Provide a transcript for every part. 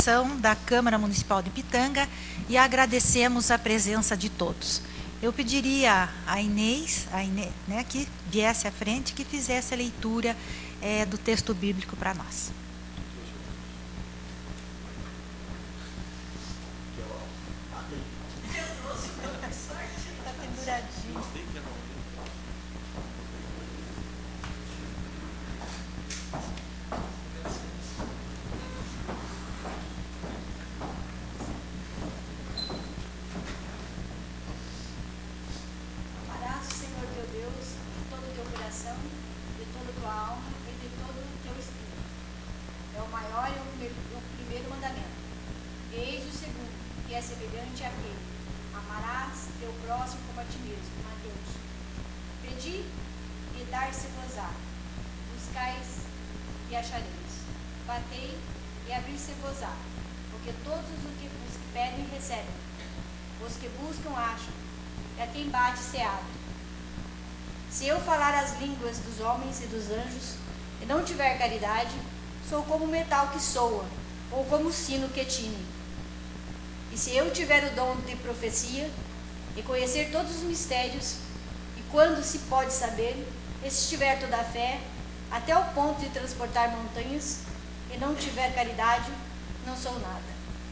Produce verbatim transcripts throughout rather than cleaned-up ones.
da Câmara Municipal de Pitanga e agradecemos a presença de todos. Eu pediria a Inês, a Inês, né, que viesse à frente, que fizesse a leitura é, do texto bíblico para nós. Se eu falar as línguas dos homens e dos anjos e não tiver caridade, sou como metal que soa, ou como sino que tine. E se eu tiver o dom de profecia e conhecer todos os mistérios, e quando se pode saber, e se tiver toda a fé, até o ponto de transportar montanhas, e não tiver caridade, não sou nada.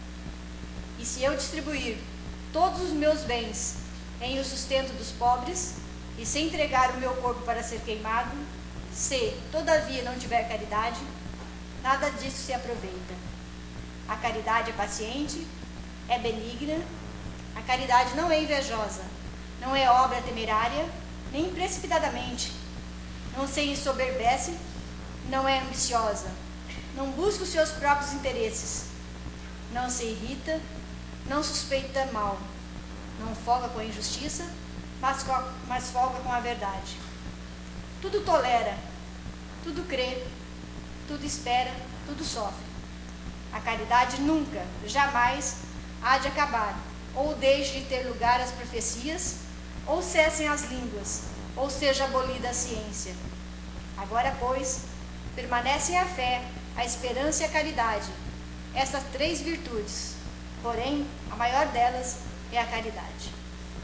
E se eu distribuir todos os meus bens em o sustento dos pobres, e se entregar o meu corpo para ser queimado, se, todavia, não tiver caridade, nada disso se aproveita. A caridade é paciente, é benigna, a caridade não é invejosa, não é obra temerária, nem precipitadamente, não se ensoberbece, não é ambiciosa, não busca os seus próprios interesses, não se irrita, não suspeita mal, não folga com a injustiça, mas, mas folga com a verdade. Tudo tolera, tudo crê, tudo espera, tudo sofre. A caridade nunca, jamais há de acabar, ou deixe de ter lugar as profecias, ou cessem as línguas, ou seja abolida a ciência. Agora, pois, permanecem a fé, a esperança e a caridade, essas três virtudes, porém, a maior delas é a caridade.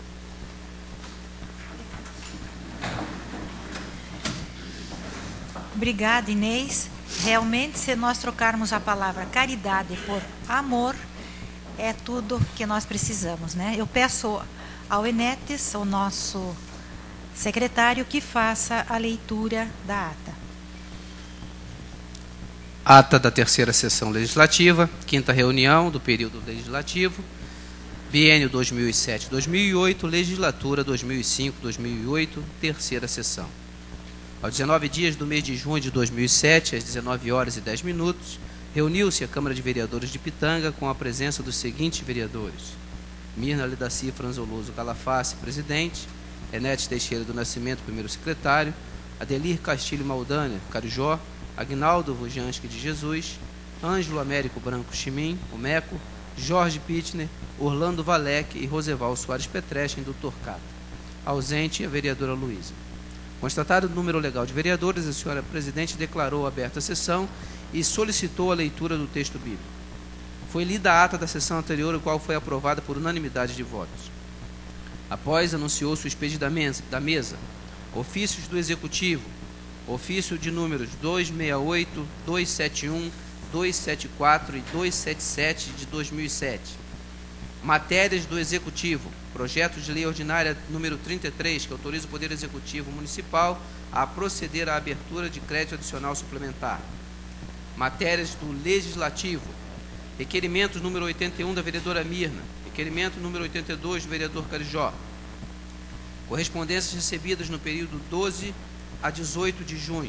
Obrigada, Inês. Realmente, se nós trocarmos a palavra caridade por amor, é tudo que nós precisamos, né? Eu peço ao Enetes, o nosso secretário, que faça a leitura da ata. Ata da terceira sessão legislativa, quinta reunião do período legislativo, biênio dois mil e sete a dois mil e oito, legislatura dois mil e cinco a dois mil e oito, terceira sessão. Aos dezenove dias do mês de junho de dois mil e sete, às dezenove horas e dez minutos, reuniu-se a Câmara de Vereadores de Pitanga com a presença dos seguintes vereadores: Mirna Lidaci Franzoloso Calaface, presidente; Enetes Teixeira do Nascimento, primeiro secretário; Adelir Castilho Maldânia, Carijó; Agnaldo Vujanski de Jesus; Ângelo Américo Branco Chimim, o Meco; Jorge Pitner, Orlando Valec e Roseval Soares Petrechen, do Torcata. Ausente a vereadora Luísa. Constatado o número legal de vereadores, a senhora presidente declarou aberta a sessão e solicitou a leitura do texto bíblico. Foi lida a ata da sessão anterior, a qual foi aprovada por unanimidade de votos. Após, anunciou-se o expediente da mesa, da mesa, ofícios do Executivo, ofício de números duzentos e sessenta e oito, duzentos e setenta e um, duzentos e setenta e quatro e duzentos e setenta e sete de dois mil e sete. Matérias do Executivo, projeto de lei ordinária número trinta e três, que autoriza o Poder Executivo Municipal a proceder à abertura de crédito adicional suplementar. Matérias do Legislativo, requerimentos número oitenta e um da vereadora Mirna, requerimento número oitenta e dois do vereador Carijó. Correspondências recebidas no período doze a dezoito de junho.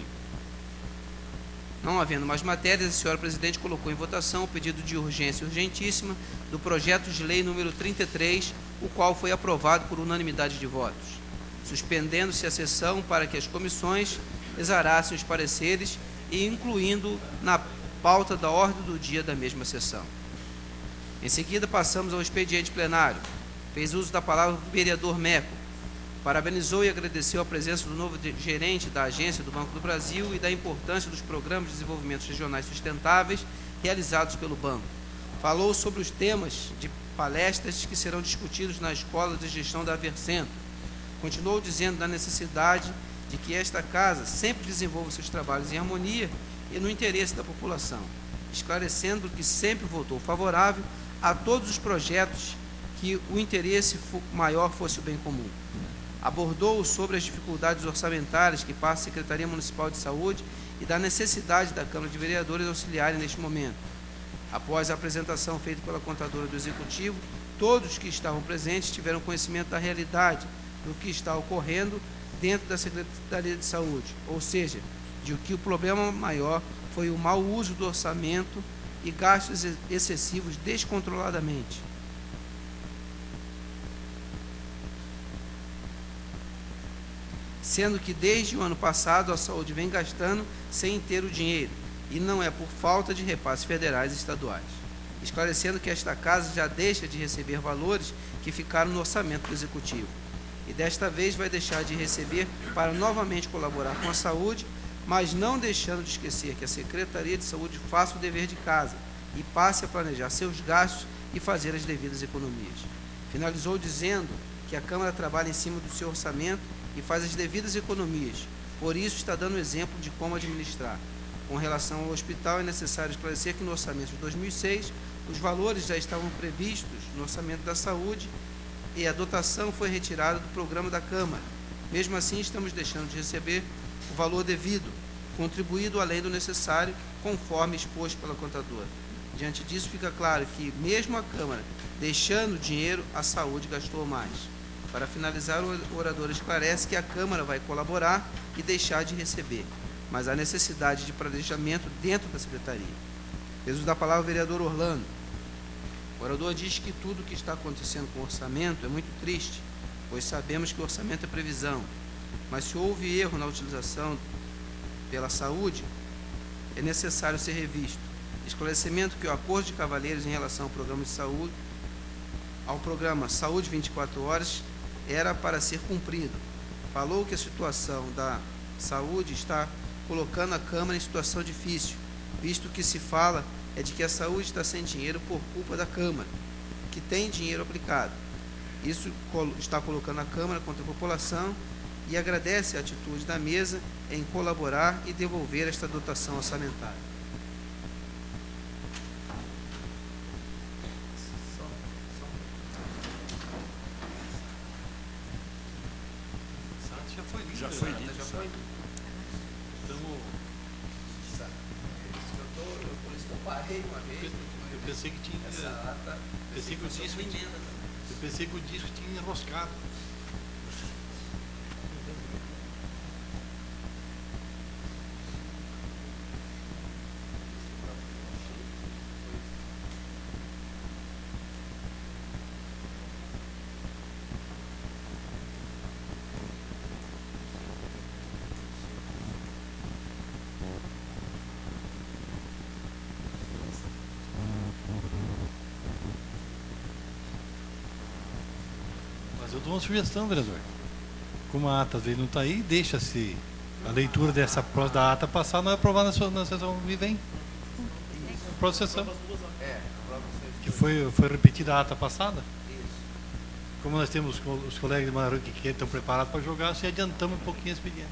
Não havendo mais matérias, a senhora presidente colocou em votação o pedido de urgência urgentíssima do projeto de lei número trinta e três, o qual foi aprovado por unanimidade de votos, suspendendo-se a sessão para que as comissões exarassem os pareceres e incluindo na pauta da ordem do dia da mesma sessão. Em seguida, passamos ao expediente plenário. Fez uso da palavra o vereador Meco. Parabenizou e agradeceu a presença do novo gerente da Agência do Banco do Brasil e da importância dos programas de desenvolvimento regionais sustentáveis realizados pelo banco, Falou sobre os temas de palestras que serão discutidos na Escola de Gestão da Aversento. Continuou dizendo da necessidade de que esta casa sempre desenvolva seus trabalhos em harmonia e no interesse da população, esclarecendo que sempre votou favorável a todos os projetos que o interesse maior fosse o bem comum. Abordou sobre as dificuldades orçamentárias que passa a Secretaria Municipal de Saúde e da necessidade da Câmara de Vereadores auxiliarem neste momento. Após a apresentação feita pela contadora do Executivo, todos que estavam presentes tiveram conhecimento da realidade do que está ocorrendo dentro da Secretaria de Saúde, ou seja, de que o problema maior foi o mau uso do orçamento e gastos excessivos descontroladamente. Sendo que desde o ano passado a saúde vem gastando sem ter o dinheiro, e não é por falta de repasses federais e estaduais. Esclarecendo que esta casa já deixa de receber valores que ficaram no orçamento do Executivo, e desta vez vai deixar de receber para novamente colaborar com a saúde, mas não deixando de esquecer que a Secretaria de Saúde faça o dever de casa e passe a planejar seus gastos e fazer as devidas economias. Finalizou dizendo que a Câmara trabalha em cima do seu orçamento e faz as devidas economias, por isso está dando exemplo de como administrar. Com relação ao hospital, é necessário esclarecer que no orçamento de dois mil e seis, os valores já estavam previstos no orçamento da saúde e a dotação foi retirada do programa da Câmara. Mesmo assim, estamos deixando de receber o valor devido, contribuído além do necessário, conforme exposto pela contadora. Diante disso, fica claro que, mesmo a Câmara deixando dinheiro, a saúde gastou mais. Para finalizar, o orador esclarece que a Câmara vai colaborar e deixar de receber, mas há necessidade de planejamento dentro da Secretaria. Peso da palavra, o vereador Orlando. O orador diz que tudo o que está acontecendo com o orçamento é muito triste, pois sabemos que o orçamento é previsão, mas se houve erro na utilização pela saúde, é necessário ser revisto. Esclarecimento que o acordo de cavalheiros em relação ao programa de saúde, ao programa Saúde vinte e quatro horas, era para ser cumprido. Falou que a situação da saúde está colocando a Câmara em situação difícil, visto que se fala é de que a saúde está sem dinheiro por culpa da Câmara, que tem dinheiro aplicado. Isso está colocando a Câmara contra a população e agradece a atitude da mesa em colaborar e devolver esta dotação orçamentária. Já foi dito. Já foi dito. Já foi. Por isso que eu parei uma vez. Eu pensei que tinha. Essa ata, pensei que o disco tinha. Eu pensei que o disco tinha enroscado. Eu dou uma sugestão, vereador. Como a ata às vezes não está aí, deixa-se a leitura dessa da ata passar, não é aprovar na, sua, na sessão que vem. Próxima sessão. Que foi, foi repetida a ata passada. Como nós temos os colegas de Manaru que estão preparados para jogar, se adiantamos um pouquinho esse expediente.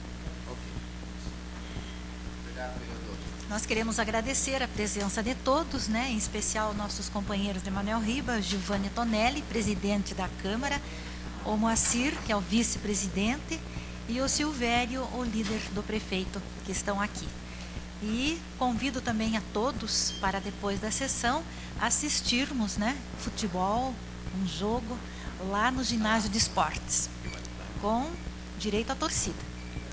Nós queremos agradecer a presença de todos, né, em especial nossos companheiros de Manuel Ribas, Giovanni Tonelli, presidente da Câmara, o Moacir, que é o vice-presidente, e o Silvério, o líder do prefeito, que estão aqui. E convido também a todos para depois da sessão assistirmos, né, futebol, um jogo lá no ginásio de esportes, com direito à torcida.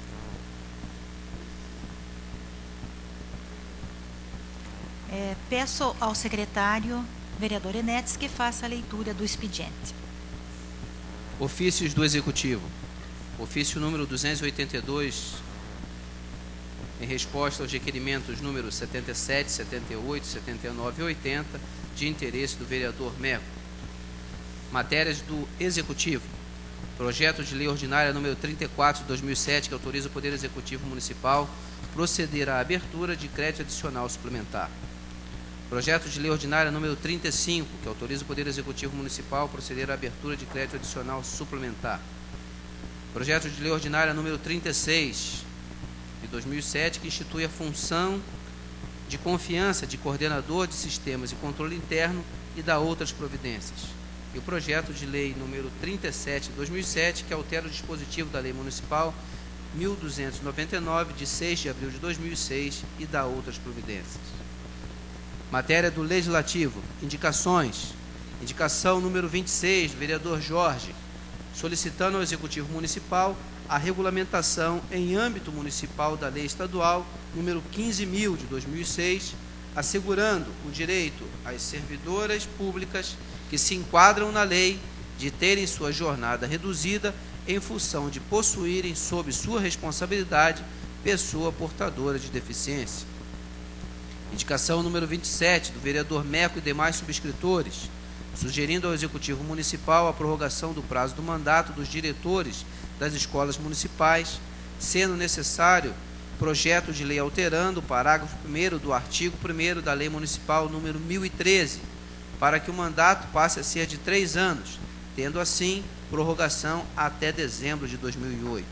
É, peço ao secretário, vereador Enetes, que faça a leitura do expediente. Ofícios do Executivo. Ofício número duzentos e oitenta e dois, em resposta aos requerimentos números setenta e sete, setenta e oito, setenta e nove e oitenta, de interesse do vereador Meco. Matérias do Executivo. Projeto de Lei Ordinária número trinta e quatro de dois mil e sete, que autoriza o Poder Executivo Municipal proceder à abertura de crédito adicional suplementar. Projeto de Lei Ordinária número trinta e cinco, que autoriza o Poder Executivo Municipal a proceder à abertura de crédito adicional suplementar. Projeto de Lei Ordinária número trinta e seis, de dois mil e sete, que institui a função de confiança de coordenador de sistemas e controle interno e dá outras providências. E o projeto de lei número trinta e sete, de dois mil e sete, que altera o dispositivo da Lei Municipal mil duzentos e noventa e nove, de seis de abril de dois mil e seis, e dá outras providências. Matéria do Legislativo. Indicações. Indicação número vinte e seis, do vereador Jorge, solicitando ao Executivo Municipal a regulamentação em âmbito municipal da Lei Estadual número quinze mil, de dois mil e seis, assegurando o direito às servidoras públicas que se enquadram na lei de terem sua jornada reduzida em função de possuírem sob sua responsabilidade pessoa portadora de deficiência. Indicação número vinte e sete, do vereador Meco e demais subscritores, sugerindo ao Executivo Municipal a prorrogação do prazo do mandato dos diretores das escolas municipais, sendo necessário projeto de lei alterando o parágrafo primeiro do artigo primeiro da Lei Municipal número mil e treze, para que o mandato passe a ser de três anos, tendo assim prorrogação até dezembro de dois mil e oito.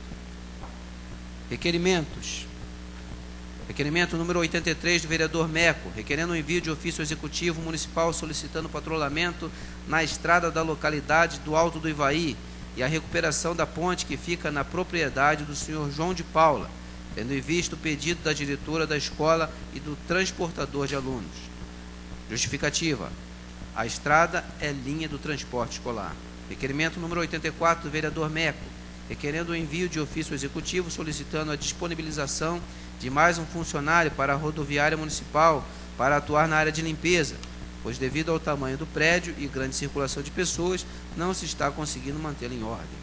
Requerimentos. Requerimento número oitenta e três, do vereador Meco, requerendo o envio de ofício executivo municipal solicitando patrulhamento na estrada da localidade do Alto do Ivaí e a recuperação da ponte que fica na propriedade do senhor João de Paula, tendo em vista o pedido da diretora da escola e do transportador de alunos. Justificativa. A estrada é linha do transporte escolar. Requerimento número oitenta e quatro, do vereador Meco, requerendo o envio de ofício executivo solicitando a disponibilização de mais um funcionário para a rodoviária municipal para atuar na área de limpeza, pois devido ao tamanho do prédio e grande circulação de pessoas, não se está conseguindo mantê-lo em ordem.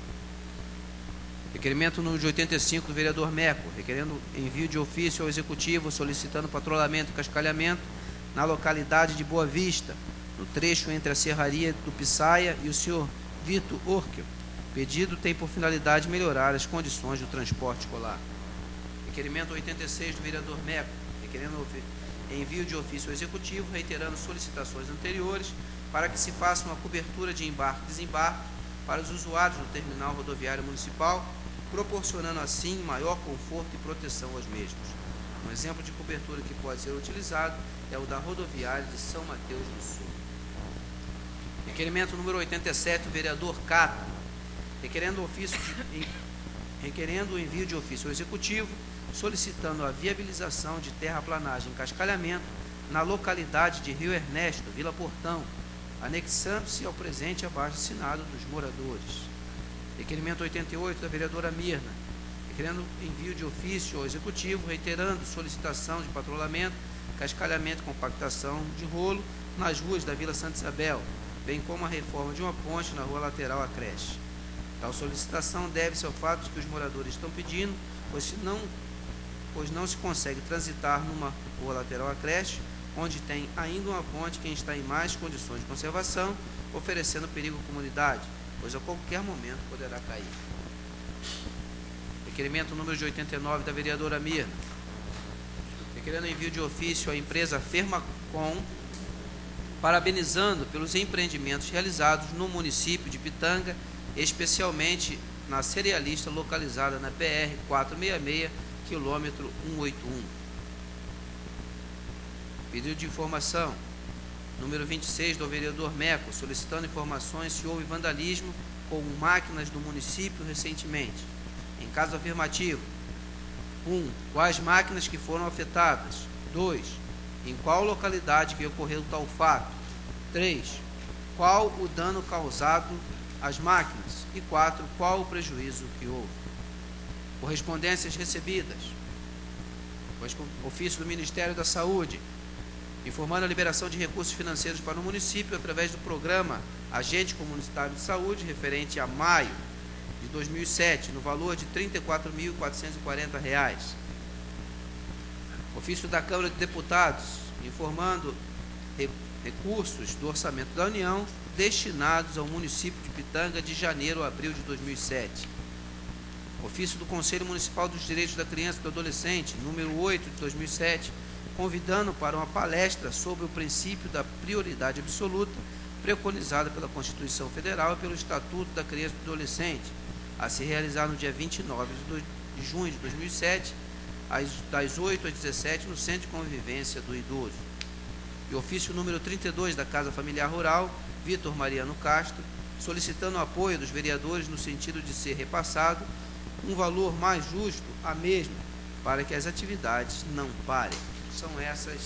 Requerimento número oitenta e cinco, do vereador Meco, requerendo envio de ofício ao executivo solicitando patrulhamento e cascalhamento na localidade de Boa Vista, no trecho entre a Serraria do Pissaia e o senhor Vitor Orkel. Pedido tem por finalidade melhorar as condições do transporte escolar. Requerimento oitenta e seis, do vereador Meco, requerendo envio de ofício ao executivo, reiterando solicitações anteriores para que se faça uma cobertura de embarque e desembarque para os usuários do terminal rodoviário municipal, proporcionando assim maior conforto e proteção aos mesmos. Um exemplo de cobertura que pode ser utilizado é o da rodoviária de São Mateus do Sul. Requerimento número oitenta e sete, do vereador Cato, requerendo, ofício de, requerendo o envio de ofício ao executivo, solicitando a viabilização de terraplanagem e cascalhamento na localidade de Rio Ernesto, Vila Portão, anexando-se ao presente abaixo assinado dos moradores. Requerimento oitenta e oito, da vereadora Mirna, requerendo envio de ofício ao executivo, reiterando solicitação de patrulhamento, cascalhamento e compactação de rolo nas ruas da Vila Santa Isabel, bem como a reforma de uma ponte na rua lateral à creche. Tal solicitação deve-se ao fato de que os moradores estão pedindo, pois, se não, pois não se consegue transitar numa rua lateral à creche, onde tem ainda uma ponte que está em mais condições de conservação, oferecendo perigo à comunidade, pois a qualquer momento poderá cair. Requerimento número de oitenta e nove, da vereadora Mirna, requerendo envio de ofício à empresa Fermacom, parabenizando pelos empreendimentos realizados no município de Pitanga, especialmente na cerealista localizada na P R quatrocentos e sessenta e seis, quilômetro cento e oitenta e um. Pedido de informação número vinte e seis, do vereador Meco, solicitando informações se houve vandalismo com máquinas do município recentemente. Em caso afirmativo: um. Quais máquinas que foram afetadas? dois. Em qual localidade que ocorreu tal fato? três. Qual o dano causado às máquinas? E quatro. Qual o prejuízo que houve? Correspondências recebidas. Ofício do Ministério da Saúde, informando a liberação de recursos financeiros para o município através do programa Agente Comunitário de Saúde, referente a maio de dois mil e sete, no valor de trinta e quatro mil quatrocentos e quarenta reais. Ofício da Câmara de Deputados, informando re recursos do Orçamento da União destinados ao município de Pitanga de janeiro a abril de dois mil e sete. Ofício do Conselho Municipal dos Direitos da Criança e do Adolescente, número oito de dois mil e sete, convidando para uma palestra sobre o princípio da prioridade absoluta preconizada pela Constituição Federal e pelo Estatuto da Criança e do Adolescente, a se realizar no dia vinte e nove de junho de dois mil e sete, das oito às dezessete, no Centro de Convivência do Idoso. E ofício número trinta e dois da Casa Familiar Rural, Vitor Mariano Castro, solicitando o apoio dos vereadores no sentido de ser repassado um valor mais justo à mesma, para que as atividades não parem. São essas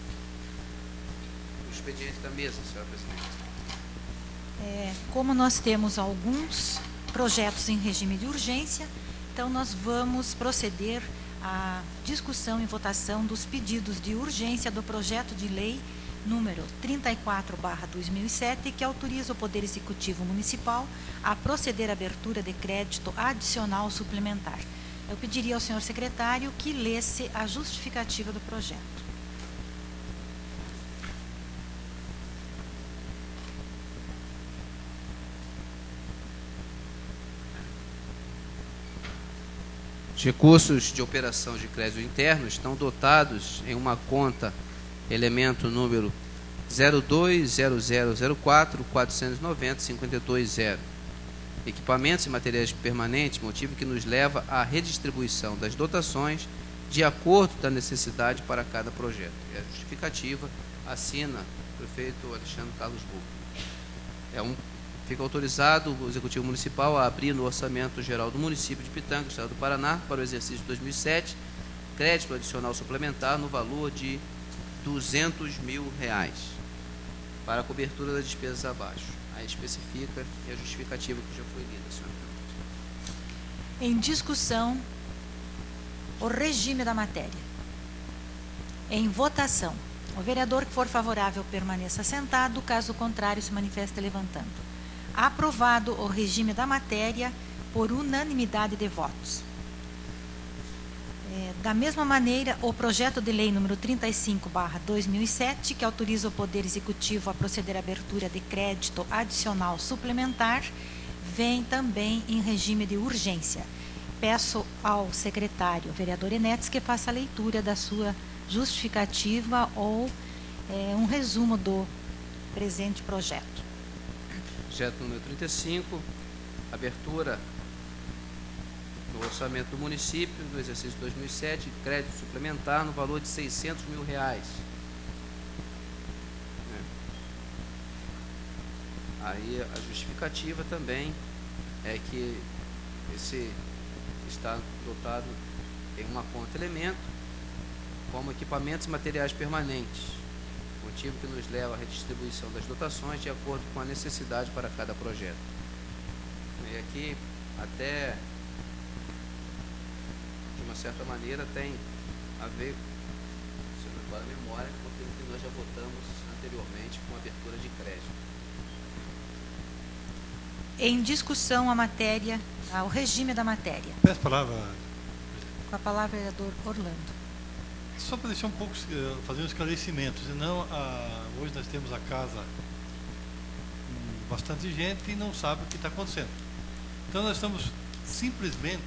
o expediente da mesa, senhora presidente. É, como nós temos alguns projetos em regime de urgência, então nós vamos proceder à discussão e votação dos pedidos de urgência do projeto de lei número trinta e quatro barra dois mil e sete, que autoriza o Poder Executivo Municipal a proceder à abertura de crédito adicional suplementar. Eu pediria ao senhor secretário que lesse a justificativa do projeto. Os recursos de operação de crédito interno estão dotados em uma conta elemento número zero dois zero zero zero quatro quatrocentos e noventa cinquenta e dois zero. Equipamentos e materiais permanentes, motivo que nos leva à redistribuição das dotações de acordo da necessidade para cada projeto. É a justificativa, assina o prefeito Alexandre Carlos Bucco. É um, fica autorizado o Executivo Municipal a abrir no Orçamento Geral do Município de Pitanga, Estado do Paraná, para o exercício de dois mil e sete, crédito adicional suplementar no valor de duzentos mil reais, para a cobertura das despesas abaixo. Aí especifica e a justificativa que já foi lida, senhora. Em discussão, o regime da matéria. Em votação, o vereador que for favorável permaneça sentado, caso contrário se manifeste levantando. Aprovado o regime da matéria por unanimidade de votos. É, da mesma maneira, o projeto de lei número trinta e cinco barra dois mil e sete, que autoriza o Poder Executivo a proceder à abertura de crédito adicional suplementar, vem também em regime de urgência. Peço ao secretário, vereador Enetes, que faça a leitura da sua justificativa ou é, um resumo do presente projeto. Projeto número trinta e cinco, abertura no orçamento do município, no exercício dois mil e sete, crédito suplementar no valor de seiscentos mil reais. Aí a justificativa também é que esse está dotado em uma conta elemento como equipamentos e materiais permanentes, motivo que nos leva à redistribuição das dotações de acordo com a necessidade para cada projeto. E aqui até de uma certa maneira tem a ver, se eu não me a memória, com aquilo que nós já votamos anteriormente com abertura de crédito. Em discussão a matéria, o regime da matéria. Peço a palavra. Com a palavra, vereador Orlando. Só para deixar um pouco, fazer um esclarecimento, senão a, hoje nós temos a casa com bastante gente e não sabe o que está acontecendo. Então nós estamos simplesmente,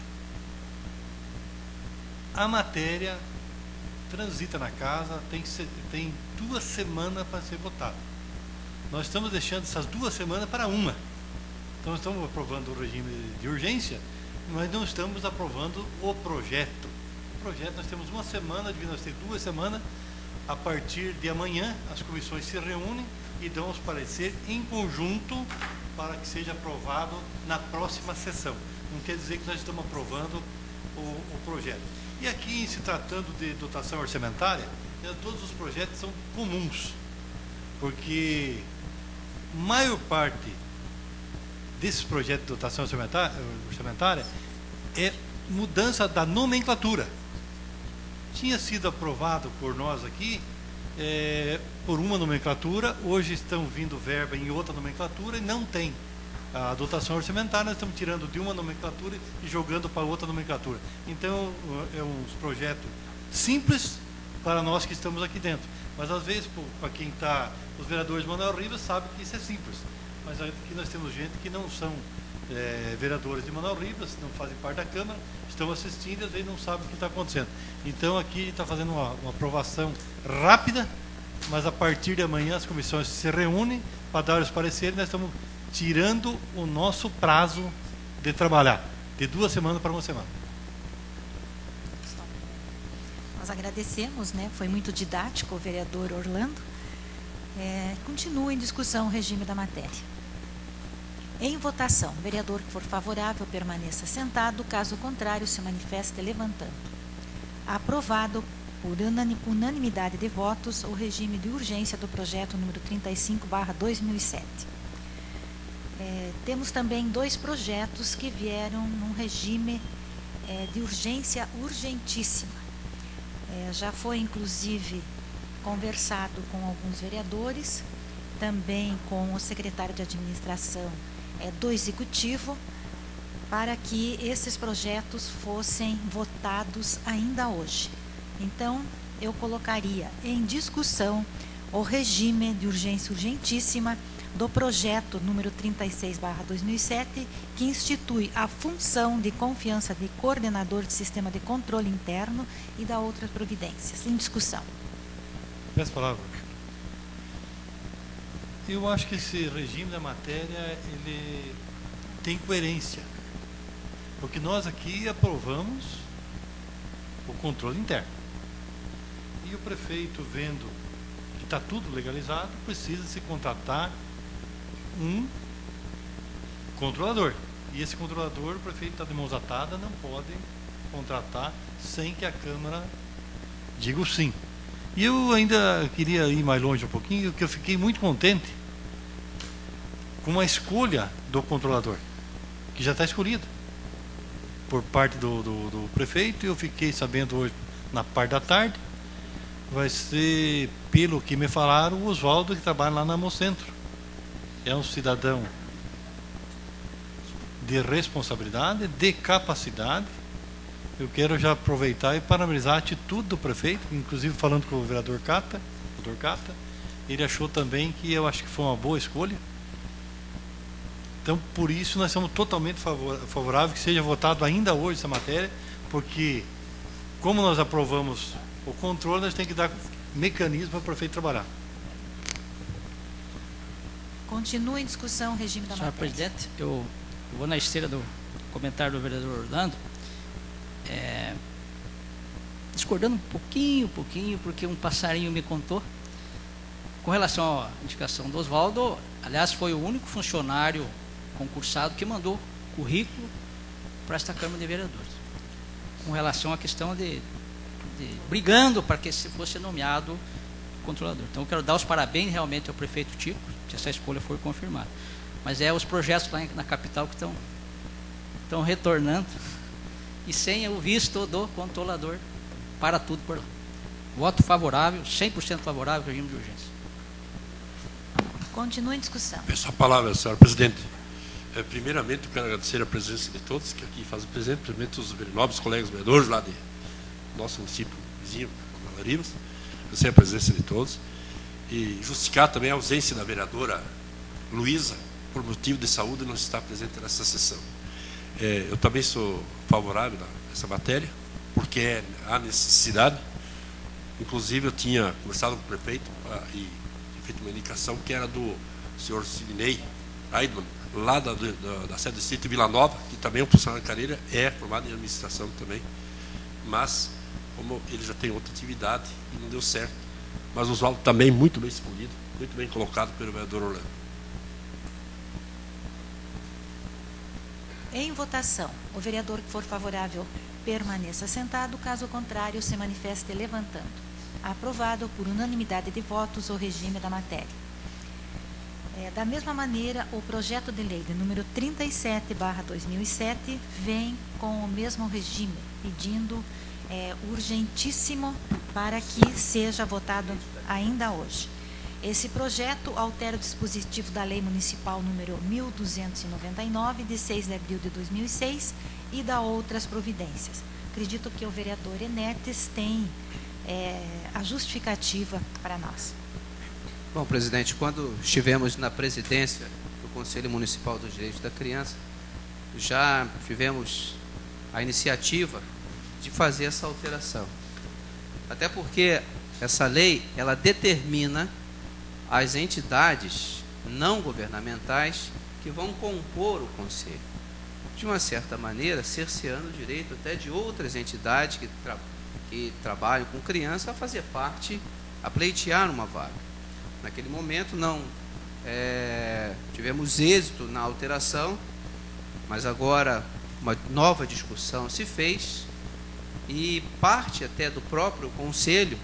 a matéria transita na casa, tem, tem duas semanas para ser votada. Nós estamos deixando essas duas semanas para uma. Então nós estamos aprovando o regime de urgência, mas não estamos aprovando o projeto. O projeto nós temos uma semana, devia nós ter duas semanas. A partir de amanhã as comissões se reúnem e dão os parecer em conjunto para que seja aprovado na próxima sessão. Não quer dizer que nós estamos aprovando o, o projeto. E aqui, se tratando de dotação orçamentária, todos os projetos são comuns, porque a maior parte desses projetos de dotação orçamentária é mudança da nomenclatura. Tinha sido aprovado por nós aqui é, por uma nomenclatura, hoje estão vindo verba em outra nomenclatura e não tem a dotação orçamentária, nós estamos tirando de uma nomenclatura e jogando para outra nomenclatura. Então é um projeto simples para nós que estamos aqui dentro, mas às vezes para quem está, os vereadores Manuel Rivas sabe que isso é simples. Mas aqui nós temos gente que não são é, vereadores de Manoel Ribas, não fazem parte da Câmara, estão assistindo e às vezes não sabem o que está acontecendo. Então aqui está fazendo uma, uma aprovação rápida, mas a partir de amanhã as comissões se reúnem para dar os pareceres. Nós estamos tirando o nosso prazo de trabalhar, de duas semanas para uma semana. Nós agradecemos, né? Foi muito didático o vereador Orlando. É, continua em discussão o regime da matéria. Em votação, o vereador que for favorável permaneça sentado, caso contrário se manifeste levantando. Aprovado por unanimidade de votos o regime de urgência do projeto número trinta e cinco barra dois mil e sete. É, temos também dois projetos que vieram num regime é, de urgência urgentíssima. É, já foi, inclusive, conversado com alguns vereadores, também com o secretário de administração é, do Executivo, para que esses projetos fossem votados ainda hoje. Então, eu colocaria em discussão o regime de urgência urgentíssima do projeto número trinta e seis barra dois mil e sete, que institui a função de confiança de coordenador de sistema de controle interno e da outras providências. Em discussão. Peço a palavra. Eu acho que esse regime da matéria, ele tem coerência. Porque nós aqui aprovamos o controle interno. E o prefeito, vendo que está tudo legalizado, precisa se contratar um controlador. E esse controlador, o prefeito está de mãos atadas, não pode contratar sem que a Câmara diga o sim. E eu ainda queria ir mais longe um pouquinho, porque eu fiquei muito contente com a escolha do controlador, que já está escolhido por parte do, do, do prefeito. E eu fiquei sabendo hoje, na parte da tarde, vai ser, pelo que me falaram, o Oswaldo, que trabalha lá na Hemocentro. É um cidadão de responsabilidade, de capacidade. Eu quero já aproveitar e parabenizar a atitude do prefeito, inclusive falando com o vereador Cata, o doutor Cata, ele achou também que eu acho que foi uma boa escolha. Então, por isso, nós somos totalmente favoráveis que seja votado ainda hoje essa matéria, porque, como nós aprovamos o controle, nós temos que dar mecanismo para o prefeito trabalhar. Continua em discussão o regime da Senhor matéria. Presidente, eu, eu vou na esteira do comentário do vereador Orlando, é, discordando um pouquinho, pouquinho, porque um passarinho me contou, com relação à indicação do Oswaldo. Aliás, foi o único funcionário concursado que mandou currículo para esta Câmara de Vereadores, com relação à questão de, de brigando para que se fosse nomeado controlador. Então, eu quero dar os parabéns realmente ao prefeito Tico, se essa escolha for confirmada. Mas é os projetos lá na capital que estão, estão retornando, e sem o visto do controlador para tudo por lá. Voto favorável, cem por cento favorável ao regime de urgência. Continua em discussão. Peço a palavra, senhor presidente. É, primeiramente, eu quero agradecer a presença de todos que aqui fazem presente, principalmente os nobres colegas vereadores lá de nosso município vizinho, Ribas. Agradecer a presença de todos e justificar também a ausência da vereadora Luísa, por motivo de saúde, não está presente nessa sessão. É, eu também sou favorável a essa matéria, porque há necessidade. Inclusive, eu tinha conversado com o prefeito ah, e feito uma indicação que era do senhor Sidney Aidman, lá da, da, da sede do distrito de Vila Nova, que também é um funcionário de carreira, é formado em administração também, mas como ele já tem outra atividade e não deu certo. Mas o Oswaldo também muito bem escolhido, muito bem colocado pelo vereador Orlando. Em votação, o vereador que for favorável permaneça sentado, caso contrário se manifeste levantando. Aprovado por unanimidade de votos o regime da matéria. É, da mesma maneira, o projeto de lei de número trinta e sete barra dois mil e sete vem com o mesmo regime, pedindo é, urgentíssimo para que seja votado ainda hoje. Esse projeto altera o dispositivo da Lei Municipal número mil duzentos e noventa e nove, de seis de abril de dois mil e seis, e dá outras providências. Acredito que o vereador Enetes tem é, a justificativa para nós. Bom, presidente, quando estivemos na presidência do Conselho Municipal dos Direitos da Criança, já tivemos a iniciativa de fazer essa alteração. Até porque essa lei, ela determina as entidades não governamentais que vão compor o Conselho. De uma certa maneira, cerceando o direito até de outras entidades que, tra que trabalham com criança a fazer parte, a pleitear uma vaga. Naquele momento, não é, tivemos êxito na alteração, mas agora uma nova discussão se fez e parte até do próprio Conselho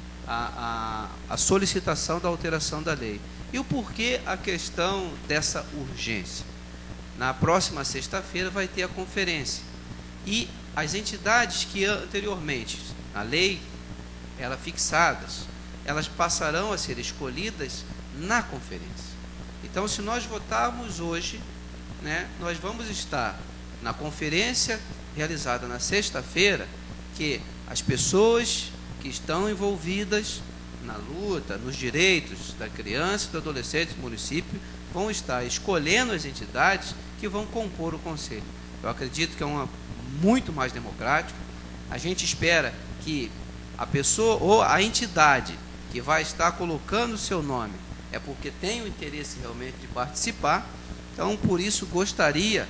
a, a, a solicitação da alteração da lei. E o porquê a questão dessa urgência? Na próxima sexta-feira vai ter a conferência. E as entidades que anteriormente, na lei, eram fixadas, elas passarão a ser escolhidas na conferência. Então, se nós votarmos hoje, né, nós vamos estar na conferência realizada na sexta-feira, que as pessoas que estão envolvidas na luta, nos direitos da criança e do adolescente do município, vão estar escolhendo as entidades que vão compor o Conselho. Eu acredito que é uma muito mais democrático. A gente espera que a pessoa ou a entidade que vai estar colocando o seu nome é porque tem o interesse realmente de participar. Então, por isso, gostaria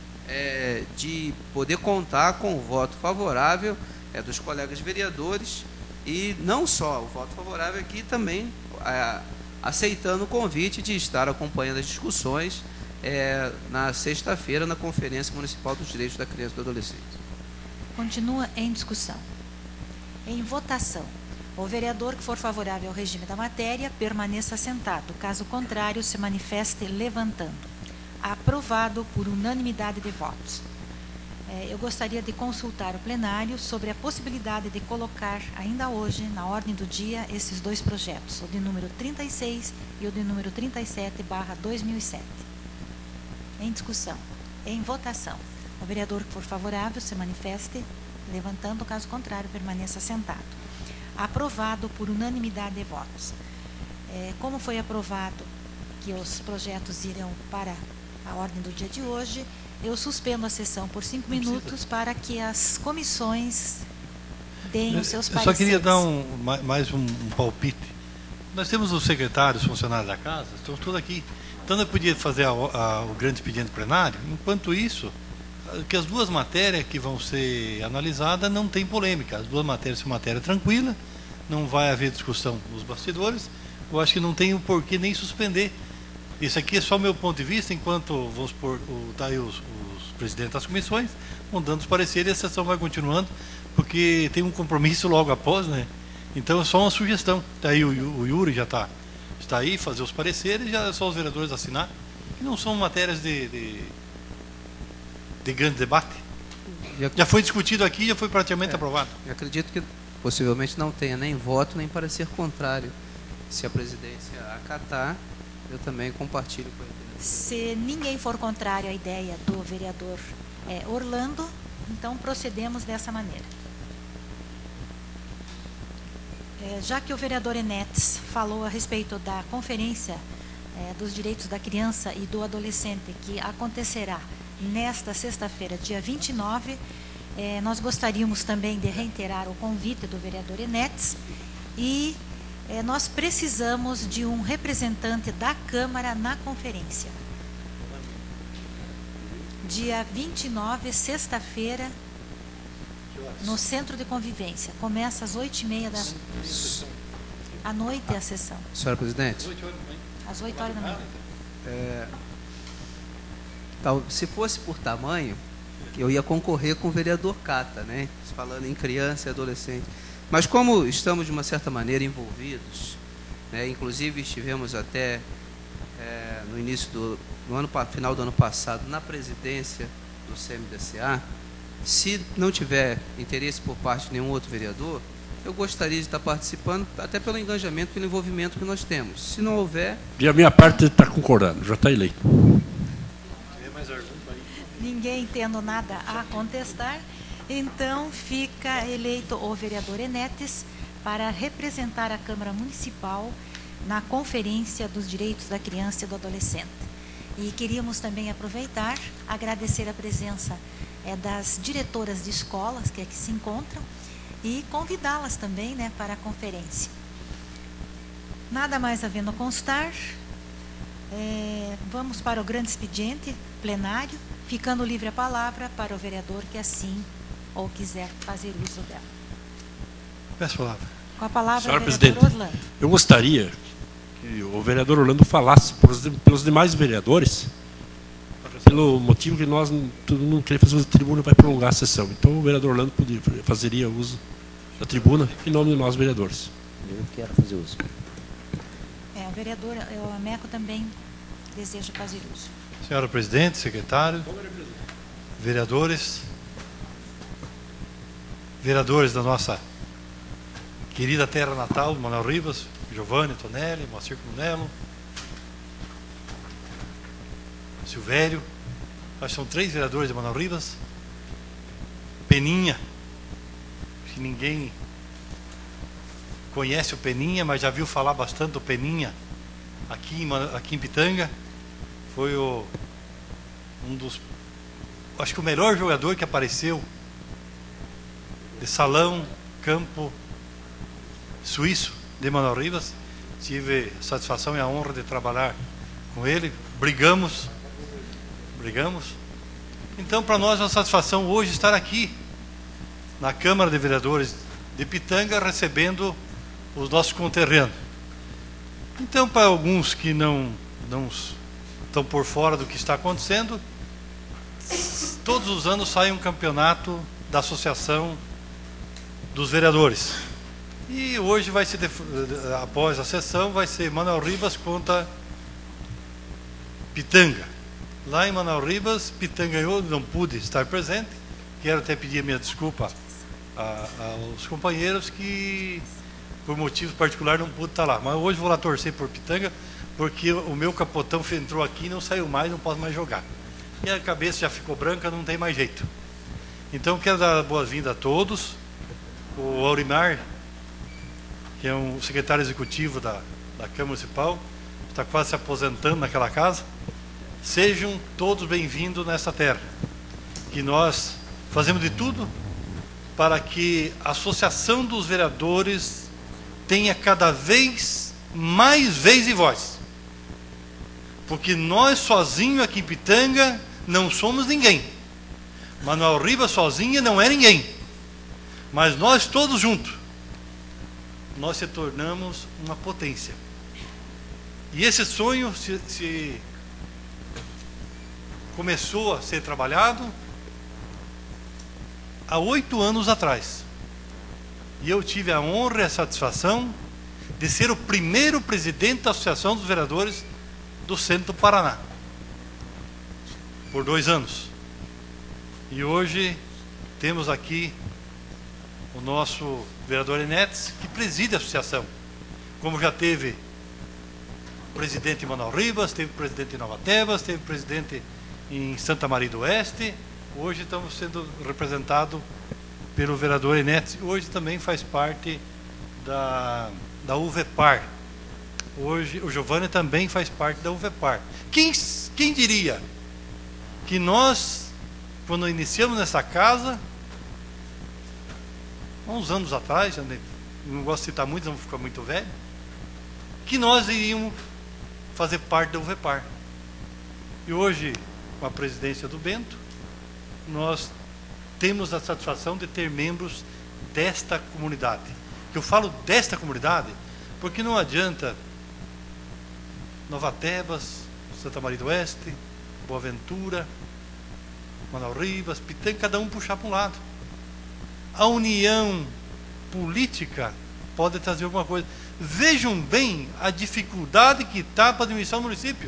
é, de poder contar com o voto favorável é, dos colegas vereadores, e não só o voto favorável aqui, também é, aceitando o convite de estar acompanhando as discussões é, na sexta-feira na Conferência Municipal dos Direitos da Criança e do Adolescente. Continua em discussão. Em votação. O vereador que for favorável ao regime da matéria permaneça sentado. Caso contrário, se manifeste levantando. Aprovado por unanimidade de votos. É, eu gostaria de consultar o plenário sobre a possibilidade de colocar ainda hoje na ordem do dia esses dois projetos, o de número trinta e seis e o de número trinta e sete barra dois mil e sete. Em discussão. Em votação. O vereador que for favorável se manifeste levantando, caso contrário, permaneça sentado. Aprovado por unanimidade de votos. É, como foi aprovado que os projetos irão para a ordem do dia de hoje, eu suspendo a sessão por cinco minutos para que as comissões deem os seus pareceres. Eu só queria dar um, mais um, um palpite. Nós temos os secretários, funcionários da casa, estão todos aqui. Então eu podia fazer a, a, o grande expediente plenário. Enquanto isso, que as duas matérias que vão ser analisadas não tem polêmica. As duas matérias são matéria tranquila, não vai haver discussão nos bastidores. Eu acho que não tem o porquê nem suspender. Isso aqui é só o meu ponto de vista, enquanto, vamos supor, tá aí os, os presidentes das comissões vão dando os pareceres e a sessão vai continuando, porque tem um compromisso logo após, né? Então é só uma sugestão. Daí o, o Yuri já está está aí, fazer os pareceres, já é só os vereadores assinar. E não são matérias de, de, de grande debate. Já foi discutido aqui, já foi praticamente é, aprovado. Eu acredito que possivelmente não tenha nem voto, nem parecer contrário. Se a presidência acatar, eu também compartilho com ele. Se ninguém for contrário à ideia do vereador é, Orlando, então procedemos dessa maneira. É, já que o vereador Enetes falou a respeito da conferência é, dos direitos da criança e do adolescente, que acontecerá nesta sexta-feira, dia vinte e nove, é, nós gostaríamos também de reiterar o convite do vereador Enetes e é, nós precisamos de um representante da Câmara na conferência. Dia vinte e nove, sexta-feira, no Centro de Convivência. Começa às oito e meia da à noite a sessão. Senhora presidente? Às oito horas da manhã. É, tal, se fosse por tamanho, eu ia concorrer com o vereador Cata, né? Falando em criança e adolescente. Mas como estamos, de uma certa maneira, envolvidos, né? Inclusive estivemos até é, no início do no ano, final do ano passado, na presidência do C M D C A, se não tiver interesse por parte de nenhum outro vereador, eu gostaria de estar participando, até pelo engajamento, pelo envolvimento que nós temos. Se não houver... E a minha parte está concordando, já está eleito. Ninguém tendo nada a contestar, então fica eleito o vereador Enetes para representar a Câmara Municipal na Conferência dos Direitos da Criança e do Adolescente. E queríamos também aproveitar, agradecer a presença é, das diretoras de escolas que aqui se encontram e convidá-las também, né, para a conferência. Nada mais havendo constar, é, vamos para o grande expediente plenário, ficando livre a palavra para o vereador que assim ou quiser fazer uso dela. Peço a palavra. Com a palavra, Senhora vereador Presidente, Orlando. eu gostaria que o vereador Orlando falasse pelos, pelos demais vereadores, pelo motivo que nós todo mundo queria fazer uso da tribuna vai prolongar a sessão. Então o vereador Orlando poderia, fazeria uso da tribuna em nome de nós vereadores. Eu quero fazer uso. É, o vereador o Ameco também deseja fazer uso. Senhora Presidente, secretário, vereadores, vereadores da nossa querida terra natal, Manoel Rivas, Giovanni Tonelli, Moacir Comunello, Silvério, acho que são três vereadores de Manoel Rivas, Peninha, que ninguém conhece o Peninha, mas já viu falar bastante do Peninha aqui em, aqui em Pitanga. Foi o, um dos, acho que o melhor jogador que apareceu de salão, campo suíço de Manoel Rivas. Tive a satisfação e a honra de trabalhar com ele. Brigamos, brigamos. Então, para nós é uma satisfação hoje estar aqui na Câmara de Vereadores de Pitanga recebendo os nossos conterrâneos. Então, para alguns que não, não estão por fora do que está acontecendo, todos os anos sai um campeonato da Associação dos Vereadores. E hoje vai ser, após a sessão, vai ser Manoel Rivas contra Pitanga. Lá em Manoel Rivas, Pitanga ganhou, não pude estar presente. Quero até pedir a minha desculpa a, aos companheiros que, por motivos particulares, não pude estar lá. Mas hoje vou lá torcer por Pitanga, porque o meu capotão entrou aqui e não saiu mais, não posso mais jogar. E a cabeça já ficou branca, não tem mais jeito. Então, quero dar boas-vindas a todos. O Aurimar, que é um secretário executivo da, da Câmara Municipal, está quase se aposentando naquela casa. Sejam todos bem-vindos nessa terra, que nós fazemos de tudo para que a Associação dos Vereadores tenha cada vez mais vez e voz. Porque nós sozinhos aqui em Pitanga não somos ninguém. Manoel Rivas sozinha não é ninguém. Mas nós todos juntos, nós se tornamos uma potência. E esse sonho se, se começou a ser trabalhado há oito anos atrás. E eu tive a honra e a satisfação de ser o primeiro presidente da Associação dos Vereadores do Centro do Paraná. Por dois anos. E hoje temos aqui o nosso vereador Enetes, que preside a associação. Como já teve o presidente em Manoel Rivas, teve presidente em Nova Tebas, teve presidente em Santa Maria do Oeste. Hoje estamos sendo representados pelo vereador Enetes. Hoje também faz parte da, da UVEPAR. Hoje o Giovanni também faz parte da UVEPAR. Quem, quem diria que nós, quando iniciamos nessa casa, há uns anos atrás, não gosto de citar muito, não vou ficar muito velho, que nós iríamos fazer parte da UVEPAR. E hoje, com a presidência do Bento, nós temos a satisfação de ter membros desta comunidade. Eu falo desta comunidade porque não adianta Nova Tebas, Santa Maria do Oeste, Boa Ventura, Manoel Rivas, Pitanga, cada um puxar para um lado. A união política pode trazer alguma coisa. Vejam bem a dificuldade que está para administrar o município.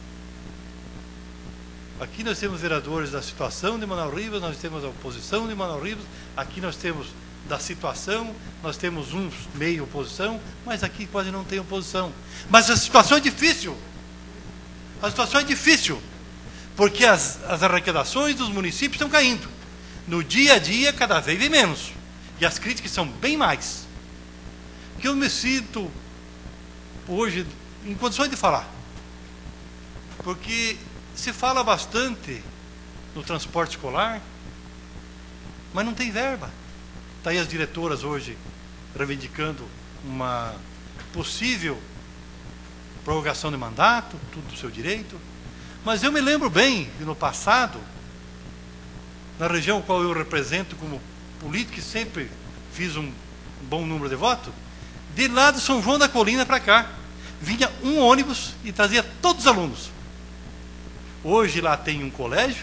Aqui nós temos vereadores da situação de Manoel Rivas, nós temos a oposição de Manoel Rivas, aqui nós temos da situação, nós temos uns meio oposição, mas aqui quase não tem oposição. Mas a situação é difícil. A situação é difícil, porque as, as arrecadações dos municípios estão caindo. No dia a dia, cada vez vem menos. E as críticas são bem mais. Que eu me sinto, hoje, em condições de falar. Porque se fala bastante no transporte escolar, mas não tem verba. Está aí as diretoras hoje reivindicando uma possível prorrogação de mandato, tudo do seu direito. Mas eu me lembro bem que no passado, na região qual eu represento como político, e sempre fiz um bom número de votos, de lá de São João da Colina para cá, vinha um ônibus e trazia todos os alunos. Hoje lá tem um colégio,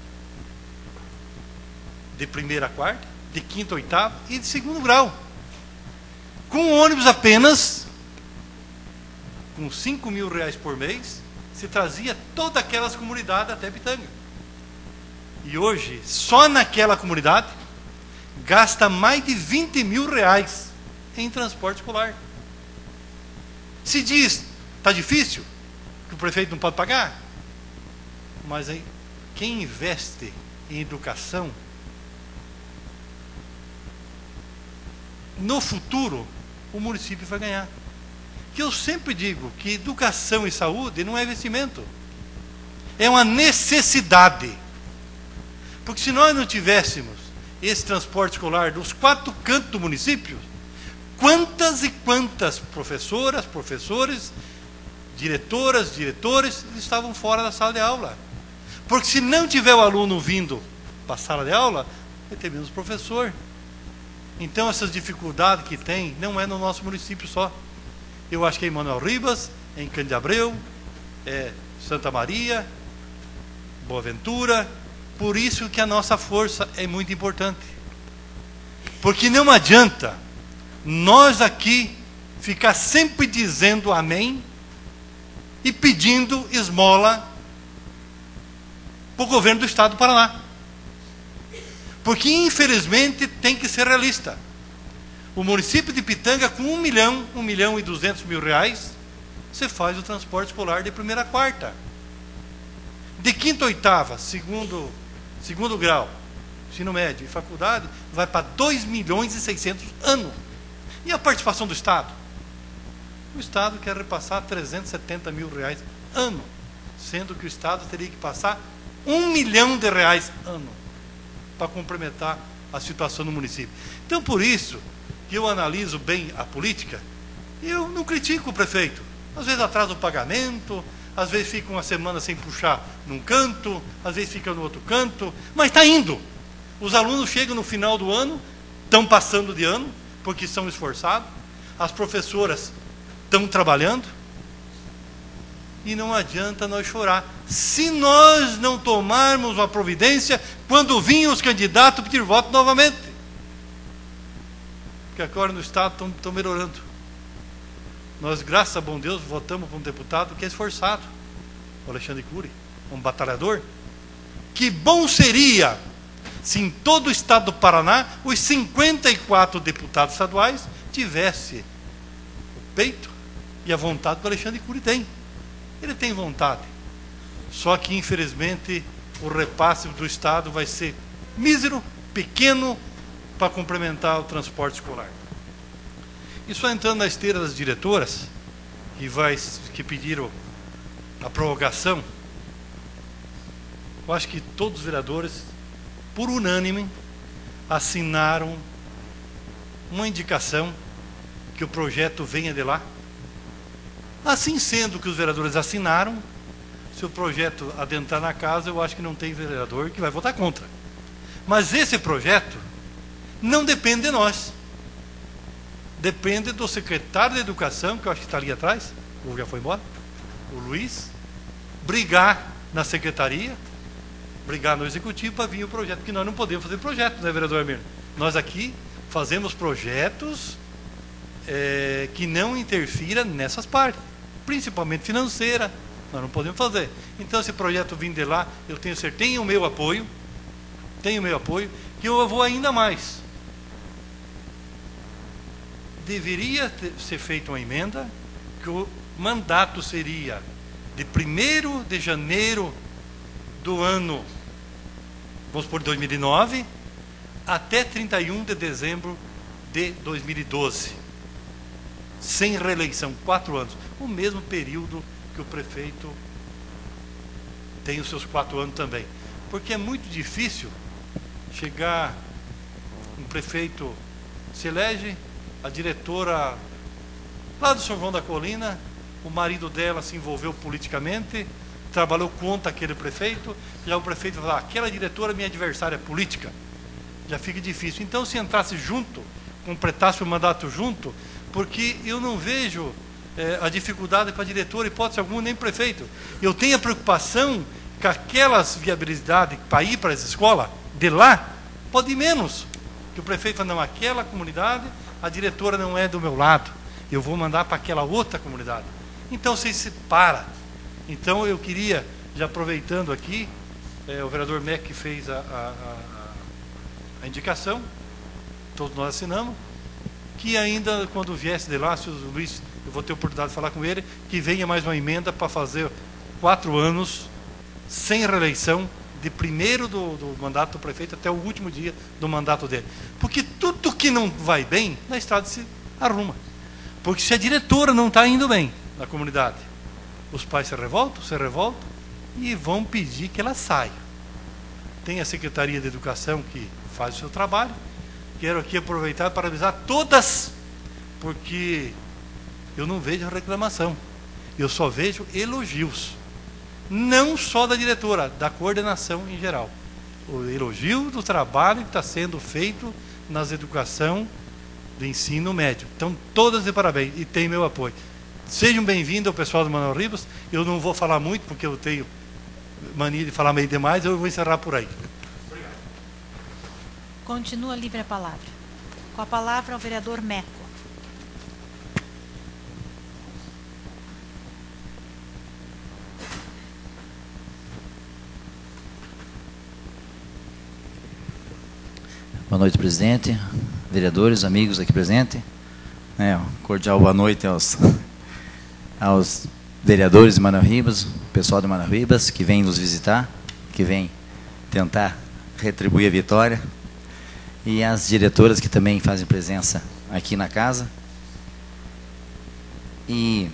de primeira a quarta, de quinta a oitava e de segundo grau. Com um ônibus apenas, com cinco mil reais por mês, se trazia todas aquelas comunidades até Pitanga. E hoje, só naquela comunidade, gasta mais de vinte mil reais em transporte escolar. Se diz, está difícil, que o prefeito não pode pagar, mas aí, quem investe em educação, no futuro, o município vai ganhar. Que eu sempre digo que educação e saúde não é investimento, é uma necessidade. Porque se nós não tivéssemos esse transporte escolar dos quatro cantos do município, quantas e quantas professoras, professores, diretoras, diretores estavam fora da sala de aula. Porque se não tiver o aluno vindo para a sala de aula, vai ter menos professor. Então essas dificuldades que tem, não é no nosso município só. Eu acho que é em Manuel Ribas, é em Cândido Abreu, é Santa Maria, Boa Ventura. Por isso que a nossa força é muito importante. Porque não adianta nós aqui ficar sempre dizendo amém e pedindo esmola para o governo do estado do Paraná. Porque infelizmente tem que ser realista. O município de Pitanga, com um milhão, um milhão e duzentos mil reais, você faz o transporte escolar de primeira a quarta. De quinta a oitava, segundo, segundo grau, ensino médio e faculdade, vai para dois milhões e seiscentos ano. E a participação do Estado? O Estado quer repassar trezentos e setenta mil reais ano, sendo que o Estado teria que passar um milhão de reais ano para complementar a situação no município. Então, por isso que eu analiso bem a política, eu não critico o prefeito. Às vezes atrasa o pagamento, às vezes fica uma semana sem puxar num canto, às vezes fica no outro canto, mas está indo. Os alunos chegam no final do ano, estão passando de ano, porque são esforçados, as professoras estão trabalhando, e não adianta nós chorar. Se nós não tomarmos uma providência, quando vinham os candidatos pedir voto novamente. Porque agora no Estado estão, estão melhorando. Nós, graças a bom Deus, votamos para um deputado que é esforçado, o Alexandre Cury, um batalhador. Que bom seria se em todo o estado do Paraná, os cinquenta e quatro deputados estaduais tivessem o peito e a vontade que o Alexandre Cury tem. Ele tem vontade. Só que, infelizmente, o repasse do Estado vai ser mísero, pequeno, para complementar o transporte escolar. E só entrando na esteira das diretoras, que, vai, que pediram a prorrogação, eu acho que todos os vereadores, por unânime, assinaram uma indicação que o projeto venha de lá. Assim sendo que os vereadores assinaram, se o projeto adentrar na casa, eu acho que não tem vereador que vai votar contra. Mas esse projeto não depende de nós. Depende do secretário de Educação, que eu acho que está ali atrás, ou já foi embora, o Luiz, brigar na secretaria, brigar no executivo para vir o projeto, porque nós não podemos fazer projeto, né, vereador Hermínio? Nós aqui fazemos projetos é, que não interfira nessas partes, principalmente financeira, nós não podemos fazer. Então, esse projeto vindo de lá, eu tenho certeza, tem o meu apoio, tem o meu apoio, que eu vou ainda mais. Deveria ter, ser feita uma emenda, que o mandato seria de primeiro de janeiro do ano, vamos supor, dois mil e nove, até trinta e um de dezembro de dois mil e doze. Sem reeleição, quatro anos. O mesmo período que o prefeito tem os seus quatro anos também. Porque é muito difícil chegar, um prefeito se elege, a diretora lá do São João da Colina, o marido dela se envolveu politicamente, trabalhou contra aquele prefeito, já o prefeito fala, aquela diretora é minha adversária política, já fica difícil. Então, se entrasse junto, completasse o mandato junto, porque eu não vejo é, a dificuldade para a diretora, hipótese alguma, nem prefeito. Eu tenho a preocupação que aquelas viabilidades para ir para essa escola, de lá, pode ir menos. Que o prefeito fala, não, aquela comunidade, a diretora não é do meu lado, eu vou mandar para aquela outra comunidade. Então, você se para. Então, eu queria, já aproveitando aqui, é, o vereador Meck fez a, a, a, a indicação, todos nós assinamos, que ainda, quando viesse de lá, se o Luiz, eu vou ter a oportunidade de falar com ele, que venha mais uma emenda para fazer quatro anos sem reeleição, de primeiro do, do mandato do prefeito até o último dia do mandato dele. Porque tudo que não vai bem, na estrada se arruma. Porque se a diretora não está indo bem na comunidade, os pais se revoltam, se revoltam e vão pedir que ela saia. Tem a Secretaria de Educação que faz o seu trabalho. Quero aqui aproveitar para avisar todas, porque eu não vejo reclamação, eu só vejo elogios. Não só da diretora, da coordenação em geral. O elogio do trabalho que está sendo feito nas educação do ensino médio. Então, todas de parabéns e tem meu apoio. Sejam bem-vindos ao pessoal do Manuel Ribas. Eu não vou falar muito, porque eu tenho mania de falar meio demais, eu vou encerrar por aí. Obrigado. Continua livre a palavra. Com a palavra o vereador Meco. Boa noite, presidente, vereadores, amigos aqui presentes. É, um cordial boa noite aos, aos vereadores de Manuel Ribas, o pessoal de Manuel Ribas, que vem nos visitar, que vem tentar retribuir a vitória, e as diretoras que também fazem presença aqui na casa. E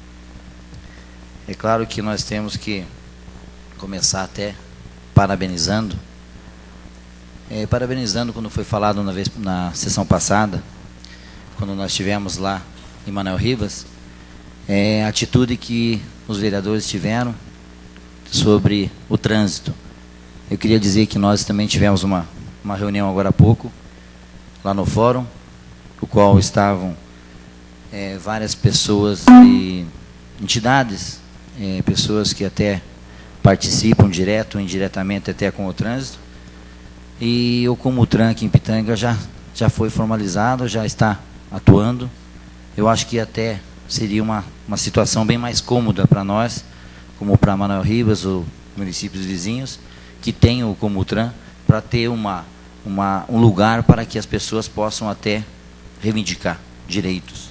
é claro que nós temos que começar até parabenizando, É, parabenizando quando foi falado na, vez, na sessão passada, quando nós estivemos lá em Manuel Ribas, é, a atitude que os vereadores tiveram sobre o trânsito. Eu queria dizer que nós também tivemos uma, uma reunião agora há pouco, lá no fórum, no qual estavam é, várias pessoas e entidades, é, pessoas que até participam direto ou indiretamente até com o trânsito. E o Comutran aqui em Pitanga já, já foi formalizado, já está atuando. Eu acho que até seria uma, uma situação bem mais cômoda para nós, como para Manuel Ribas ou municípios vizinhos, que tem o Comutran, para ter uma, uma, um lugar para que as pessoas possam até reivindicar direitos.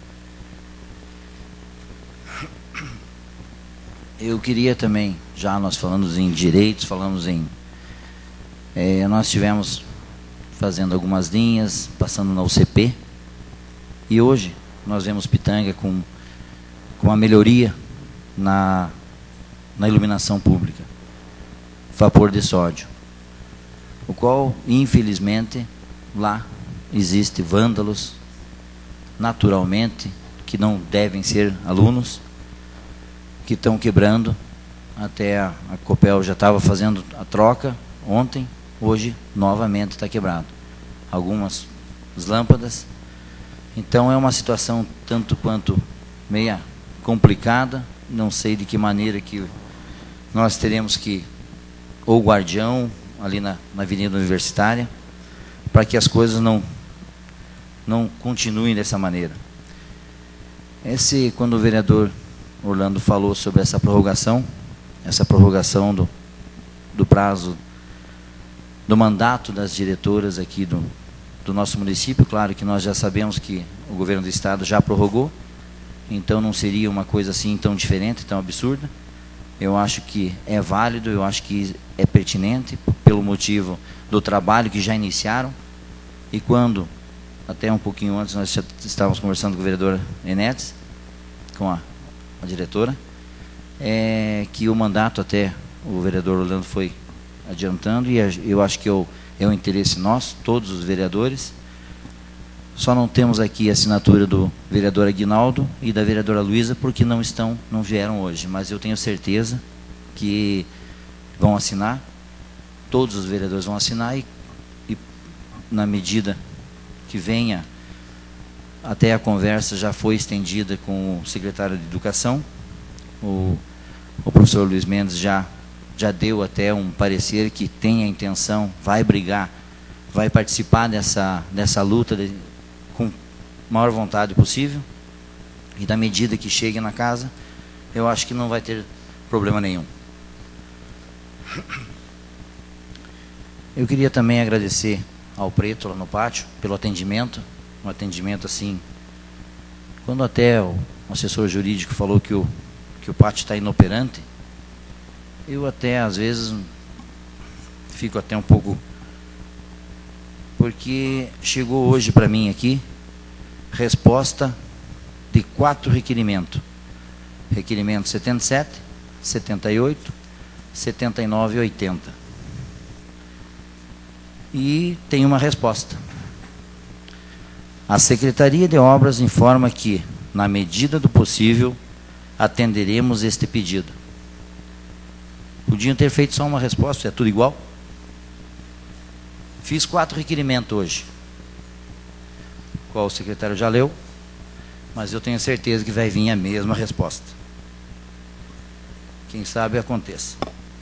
Eu queria também, já nós falamos em direitos, falamos em É, nós estivemos fazendo algumas linhas, passando na U C P, e hoje nós vemos Pitanga com, com uma melhoria na, na iluminação pública, vapor de sódio, o qual, infelizmente, lá existe vândalos, naturalmente, que não devem ser alunos, que estão quebrando. Até a, a Copel já estava fazendo a troca ontem, hoje novamente está quebrado. Algumas lâmpadas. Então é uma situação tanto quanto meia complicada. Não sei de que maneira que nós teremos que, ou guardião, ali na, na Avenida Universitária, para que as coisas não, não continuem dessa maneira. Esse, quando o vereador Orlando falou sobre essa prorrogação, essa prorrogação do, do prazo do mandato das diretoras aqui do, do nosso município, claro que nós já sabemos que o governo do estado já prorrogou, então não seria uma coisa assim tão diferente, tão absurda. Eu acho que é válido, eu acho que é pertinente, pelo motivo do trabalho que já iniciaram, e quando, até um pouquinho antes, nós já estávamos conversando com o vereador Enetes, com a, a diretora, é, que o mandato até o vereador Orlando foi adiantando, e eu acho que eu, é um interesse nosso, todos os vereadores. Só não temos aqui a assinatura do vereador Aguinaldo e da vereadora Luísa, porque não estão, não vieram hoje, mas eu tenho certeza que vão assinar, todos os vereadores vão assinar, e, e na medida que venha, até a conversa já foi estendida com o secretário de Educação, o, o professor Luiz Mendes já, já deu até um parecer que tem a intenção, vai brigar, vai participar dessa, dessa luta de, com maior vontade possível, e da medida que chegue na casa, eu acho que não vai ter problema nenhum. Eu queria também agradecer ao Preto lá no pátio pelo atendimento, um atendimento assim, quando até o assessor jurídico falou que o, que o pátio está inoperante, eu até às vezes fico até um pouco, porque chegou hoje para mim aqui resposta de quatro requerimentos. Requerimento setenta e sete, setenta e oito, setenta e nove e oitenta. E tem uma resposta. A Secretaria de Obras informa que, na medida do possível, atenderemos este pedido. Podiam ter feito só uma resposta, é tudo igual. Fiz quatro requerimentos hoje, qual o secretário já leu, mas eu tenho certeza que vai vir a mesma resposta. Quem sabe aconteça.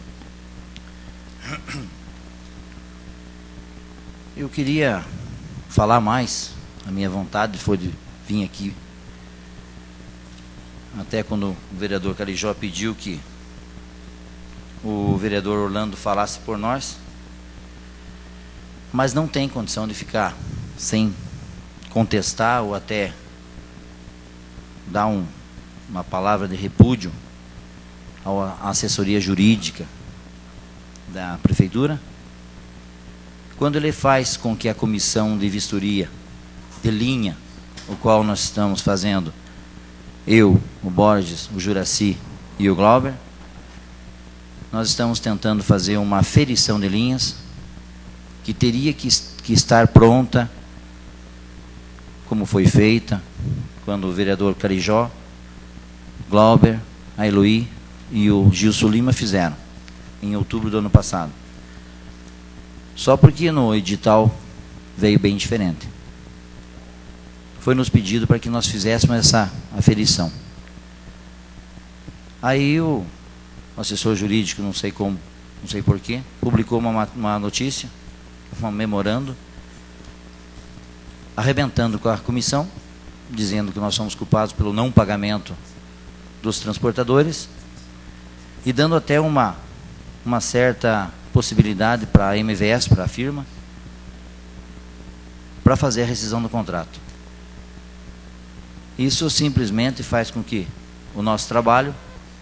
Eu queria falar mais, a minha vontade foi de vir aqui, até quando o vereador Carijó pediu que o vereador Orlando falasse por nós, mas não tem condição de ficar sem contestar ou até dar um, uma palavra de repúdio à assessoria jurídica da prefeitura, quando ele faz com que a comissão de vistoria de linha, o qual nós estamos fazendo, eu, o Borges, o Juraci e o Glauber, nós estamos tentando fazer uma aferição de linhas que teria que, que estar pronta, como foi feita quando o vereador Carijó, Glauber, a Eloy e o Gilson Lima fizeram, em outubro do ano passado. Só porque no edital veio bem diferente. Foi nos pedido para que nós fizéssemos essa aferição. Aí o assessor jurídico, não sei como, não sei porquê, publicou uma, uma notícia, um memorando, arrebentando com a comissão, dizendo que nós somos culpados pelo não pagamento dos transportadores, e dando até uma, uma certa possibilidade para a M V S, para a firma, para fazer a rescisão do contrato. Isso simplesmente faz com que o nosso trabalho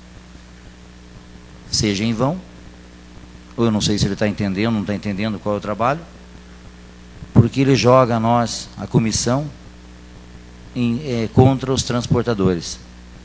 seja em vão, ou eu não sei se ele está entendendo, não está entendendo qual é o trabalho, porque ele joga a nós, a comissão, em, é, contra os transportadores.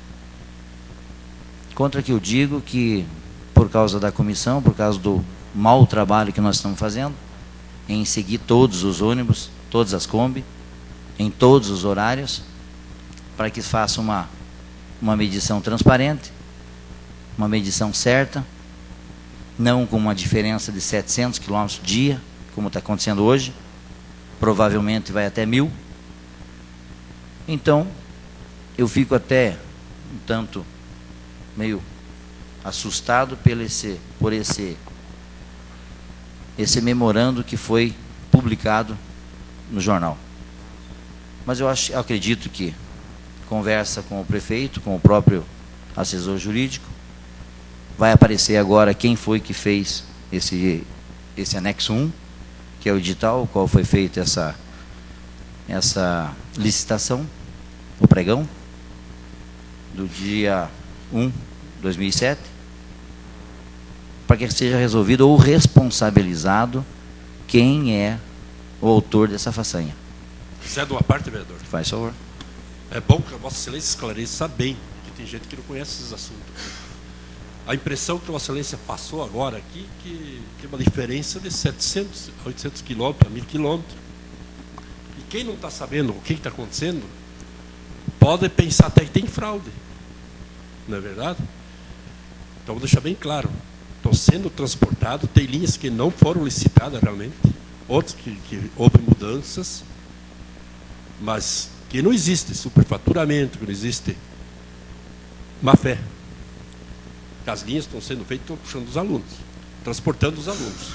Contra que eu digo que, por causa da comissão, por causa do mau trabalho que nós estamos fazendo, em seguir todos os ônibus, todas as Kombi, em todos os horários, para que faça uma, uma medição transparente, uma medição certa, não com uma diferença de setecentos quilômetros dia, como está acontecendo hoje, provavelmente vai até mil. Então, eu fico até um tanto meio assustado por esse, por esse, esse memorando que foi publicado no jornal. Mas eu, acho, eu acredito que conversa com o prefeito, com o próprio assessor jurídico, vai aparecer agora quem foi que fez esse, esse anexo um, que é o edital, o qual foi feita essa, essa licitação, o pregão, do dia um de dois mil e sete, para que seja resolvido ou responsabilizado quem é o autor dessa façanha. Zé, de uma parte, vereador. Faz favor. É bom que a Vossa Excelência esclareça bem, que tem gente que não conhece esses assuntos. A impressão que Vossa Excelência passou agora aqui, que tem uma diferença de setecentos, oitocentos quilômetros a mil quilômetros. E quem não está sabendo o que está acontecendo, pode pensar até que tem fraude. Não é verdade? Então, vou deixar bem claro. Estão sendo transportados, tem linhas que não foram licitadas realmente, outras que, que houve mudanças, mas que não existe superfaturamento, que não existe má fé. As linhas estão sendo feitas, estão puxando os alunos, transportando os alunos.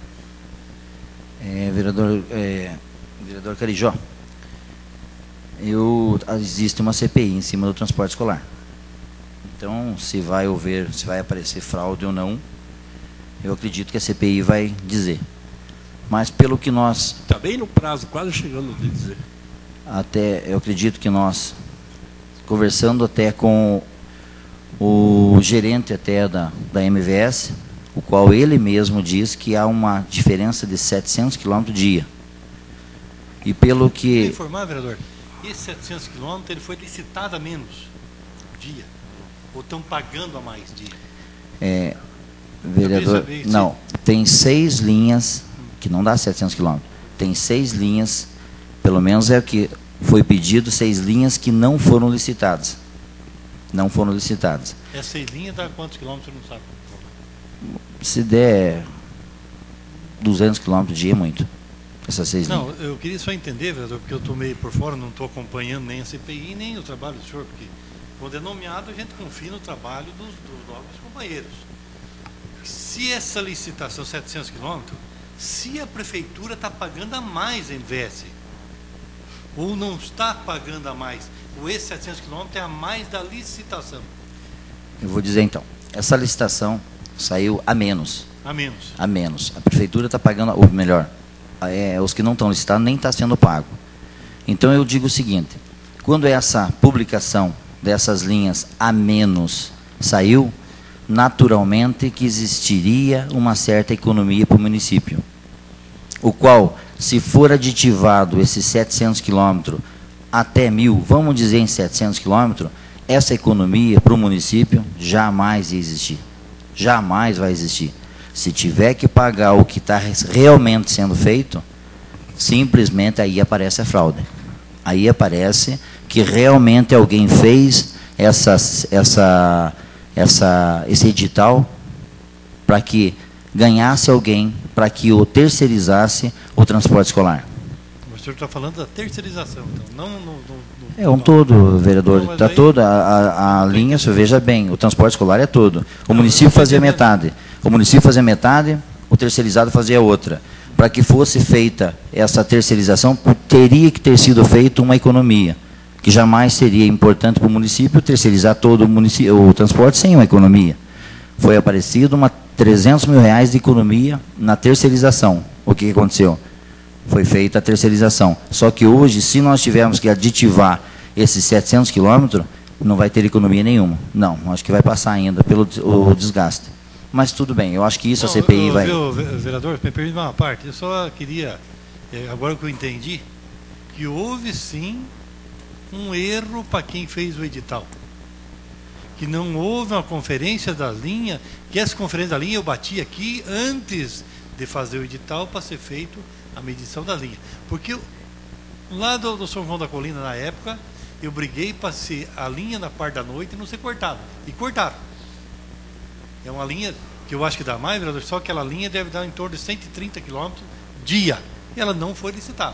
É, vereador, é, vereador Carijó, eu, existe uma C P I em cima do transporte escolar. Então, se vai haver, se vai aparecer fraude ou não, eu acredito que a C P I vai dizer. Mas pelo que nós... Está bem no prazo, quase chegando de dizer. Até, eu acredito que nós, conversando até com o gerente até da, da M V S, o qual ele mesmo diz que há uma diferença de setecentos quilômetros dia. E pelo que... Quer informar, vereador, esse setecentos quilômetros ele foi licitado a menos dia. Ou estão pagando a mais dia? É, vereador, não, tem seis linhas, que não dá setecentos quilômetros, tem seis linhas, pelo menos é o que foi pedido, seis linhas que não foram licitadas. Não foram licitadas. Essa seis linhas dá quantos quilômetros, não sabe? Se der duzentos quilômetros dia é muito. Essas seis não, linhas. Eu queria só entender, vereador, porque eu estou meio por fora, não estou acompanhando nem a C P I, nem o trabalho do senhor, porque quando é nomeado, a gente confia no trabalho dos, dos novos companheiros. Se essa licitação, setecentos quilômetros, se a prefeitura está pagando a mais a M V S, ou não está pagando a mais, ou esse setecentos quilômetros é a mais da licitação? Eu vou dizer então, essa licitação saiu a menos. A menos. A menos. A prefeitura está pagando, ou melhor, é, os que não estão licitados nem está sendo pago. Então eu digo o seguinte, quando essa publicação dessas linhas a menos saiu, naturalmente que existiria uma certa economia para o município, o qual, se for aditivado esses setecentos quilômetros até mil, vamos dizer em setecentos quilômetros, essa economia para o município jamais ia existir. Jamais vai existir. Se tiver que pagar o que está realmente sendo feito, simplesmente aí aparece a fraude. Aí aparece que realmente alguém fez essa, essa, essa, esse edital para que ganhasse alguém, para que o terceirizasse o transporte escolar. O senhor está falando da terceirização, então, não no, no, no é um todo, vereador, está toda a, a, a linha, você veja bem, o transporte escolar é todo. O município fazia metade, o município fazia metade, o terceirizado fazia outra. Para que fosse feita essa terceirização, teria que ter sido feita uma economia, que jamais seria importante para o município terceirizar todo o, município, o transporte sem uma economia. Foi aparecido uma trezentos mil reais de economia na terceirização. O que aconteceu? Foi feita a terceirização. Só que hoje, se nós tivermos que aditivar esses setecentos quilômetros, não vai ter economia nenhuma. Não, acho que vai passar ainda pelo o desgaste. Mas tudo bem, eu acho que isso não, a C P I eu, vai... Viu, vereador, me permite uma parte, eu só queria, agora que eu entendi, que houve sim um erro para quem fez o edital. Que não houve uma conferência da linha, que essa conferência da linha eu bati aqui antes de fazer o edital para ser feito a medição da linha. Porque lá do, do São João da Colina, na época, eu briguei para ser a linha na parte da noite e não ser cortada. E cortaram. É uma linha que eu acho que dá mais, vereador, só que aquela linha deve dar em torno de cento e trinta quilômetros dia. E ela não foi licitada.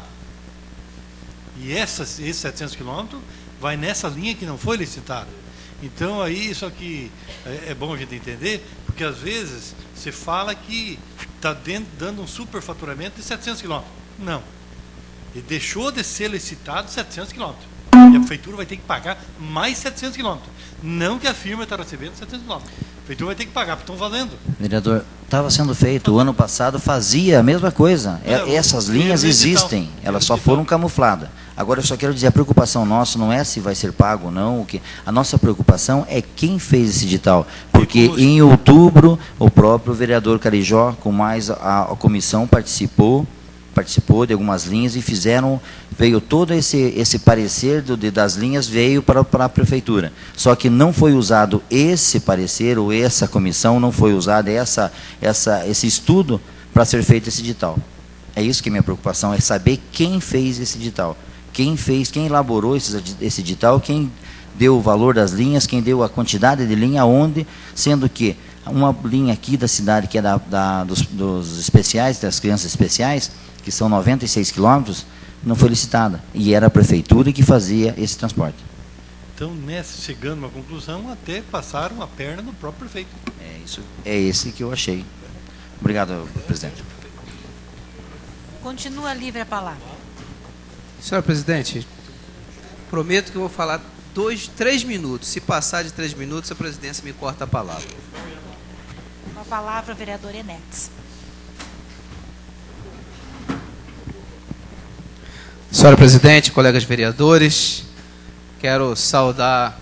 E essas, esses setecentos quilômetros vai nessa linha que não foi licitada. Então, aí, isso aqui é, é bom a gente entender, porque às vezes você fala que está dando um superfaturamento de setecentos quilômetros. Não. Ele deixou de ser licitado setecentos quilômetros. E a prefeitura vai ter que pagar mais setecentos quilômetros. Não que a firma está recebendo setecentos quilômetros. A prefeitura vai ter que pagar, porque estão valendo. Vereador, estava sendo feito, o ano passado fazia a mesma coisa. É, Essas linhas existem, elas só foram camufladas. Agora, eu só quero dizer, a preocupação nossa não é se vai ser pago ou não. O que, a nossa preocupação é quem fez esse edital. Porque em outubro, o próprio vereador Carijó, com mais a, a comissão, participou participou de algumas linhas e fizeram, veio todo esse, esse parecer do, de, das linhas, veio para, para a prefeitura. Só que não foi usado esse parecer, ou essa comissão, não foi usado essa, essa, esse estudo para ser feito esse edital. É isso que é minha preocupação, é saber quem fez esse edital. Quem fez, quem elaborou esse, esse edital, quem deu o valor das linhas, quem deu a quantidade de linha, onde, sendo que uma linha aqui da cidade, que é da, da, dos, dos especiais, das crianças especiais, que são noventa e seis quilômetros, não foi licitada. E era a prefeitura que fazia esse transporte. Então, nessa, chegando a uma conclusão, até passaram a perna no próprio prefeito. É, isso, é esse que eu achei. Obrigado, presidente. Continua livre a palavra. Senhor presidente, prometo que eu vou falar dois, três minutos. Se passar de três minutos, a presidência me corta a palavra. Com a palavra, o vereador Enetes. Senhora presidente, colegas vereadores, quero saudar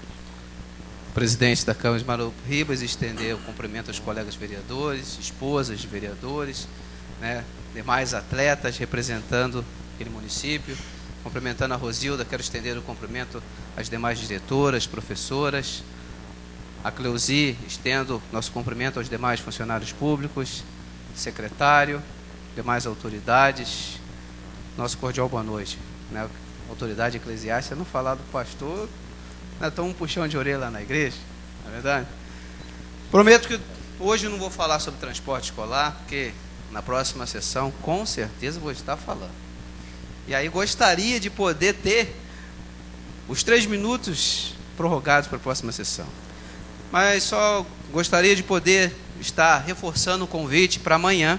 o presidente da Câmara de Marupo Ribas e estender o cumprimento aos colegas vereadores, esposas de vereadores, né, demais atletas representando aquele município. Cumprimentando a Rosilda, quero estender o cumprimento às demais diretoras, professoras. A Cleusi, estendo nosso cumprimento aos demais funcionários públicos, secretário, demais autoridades. Nosso cordial boa noite. Né? Autoridade eclesiástica, não falar do pastor, né? Toma um puxão de orelha lá na igreja, não é verdade? Prometo que hoje eu não vou falar sobre transporte escolar, porque na próxima sessão, com certeza, vou estar falando. E aí gostaria de poder ter os três minutos prorrogados para a próxima sessão. Mas só gostaria de poder estar reforçando o convite para amanhã,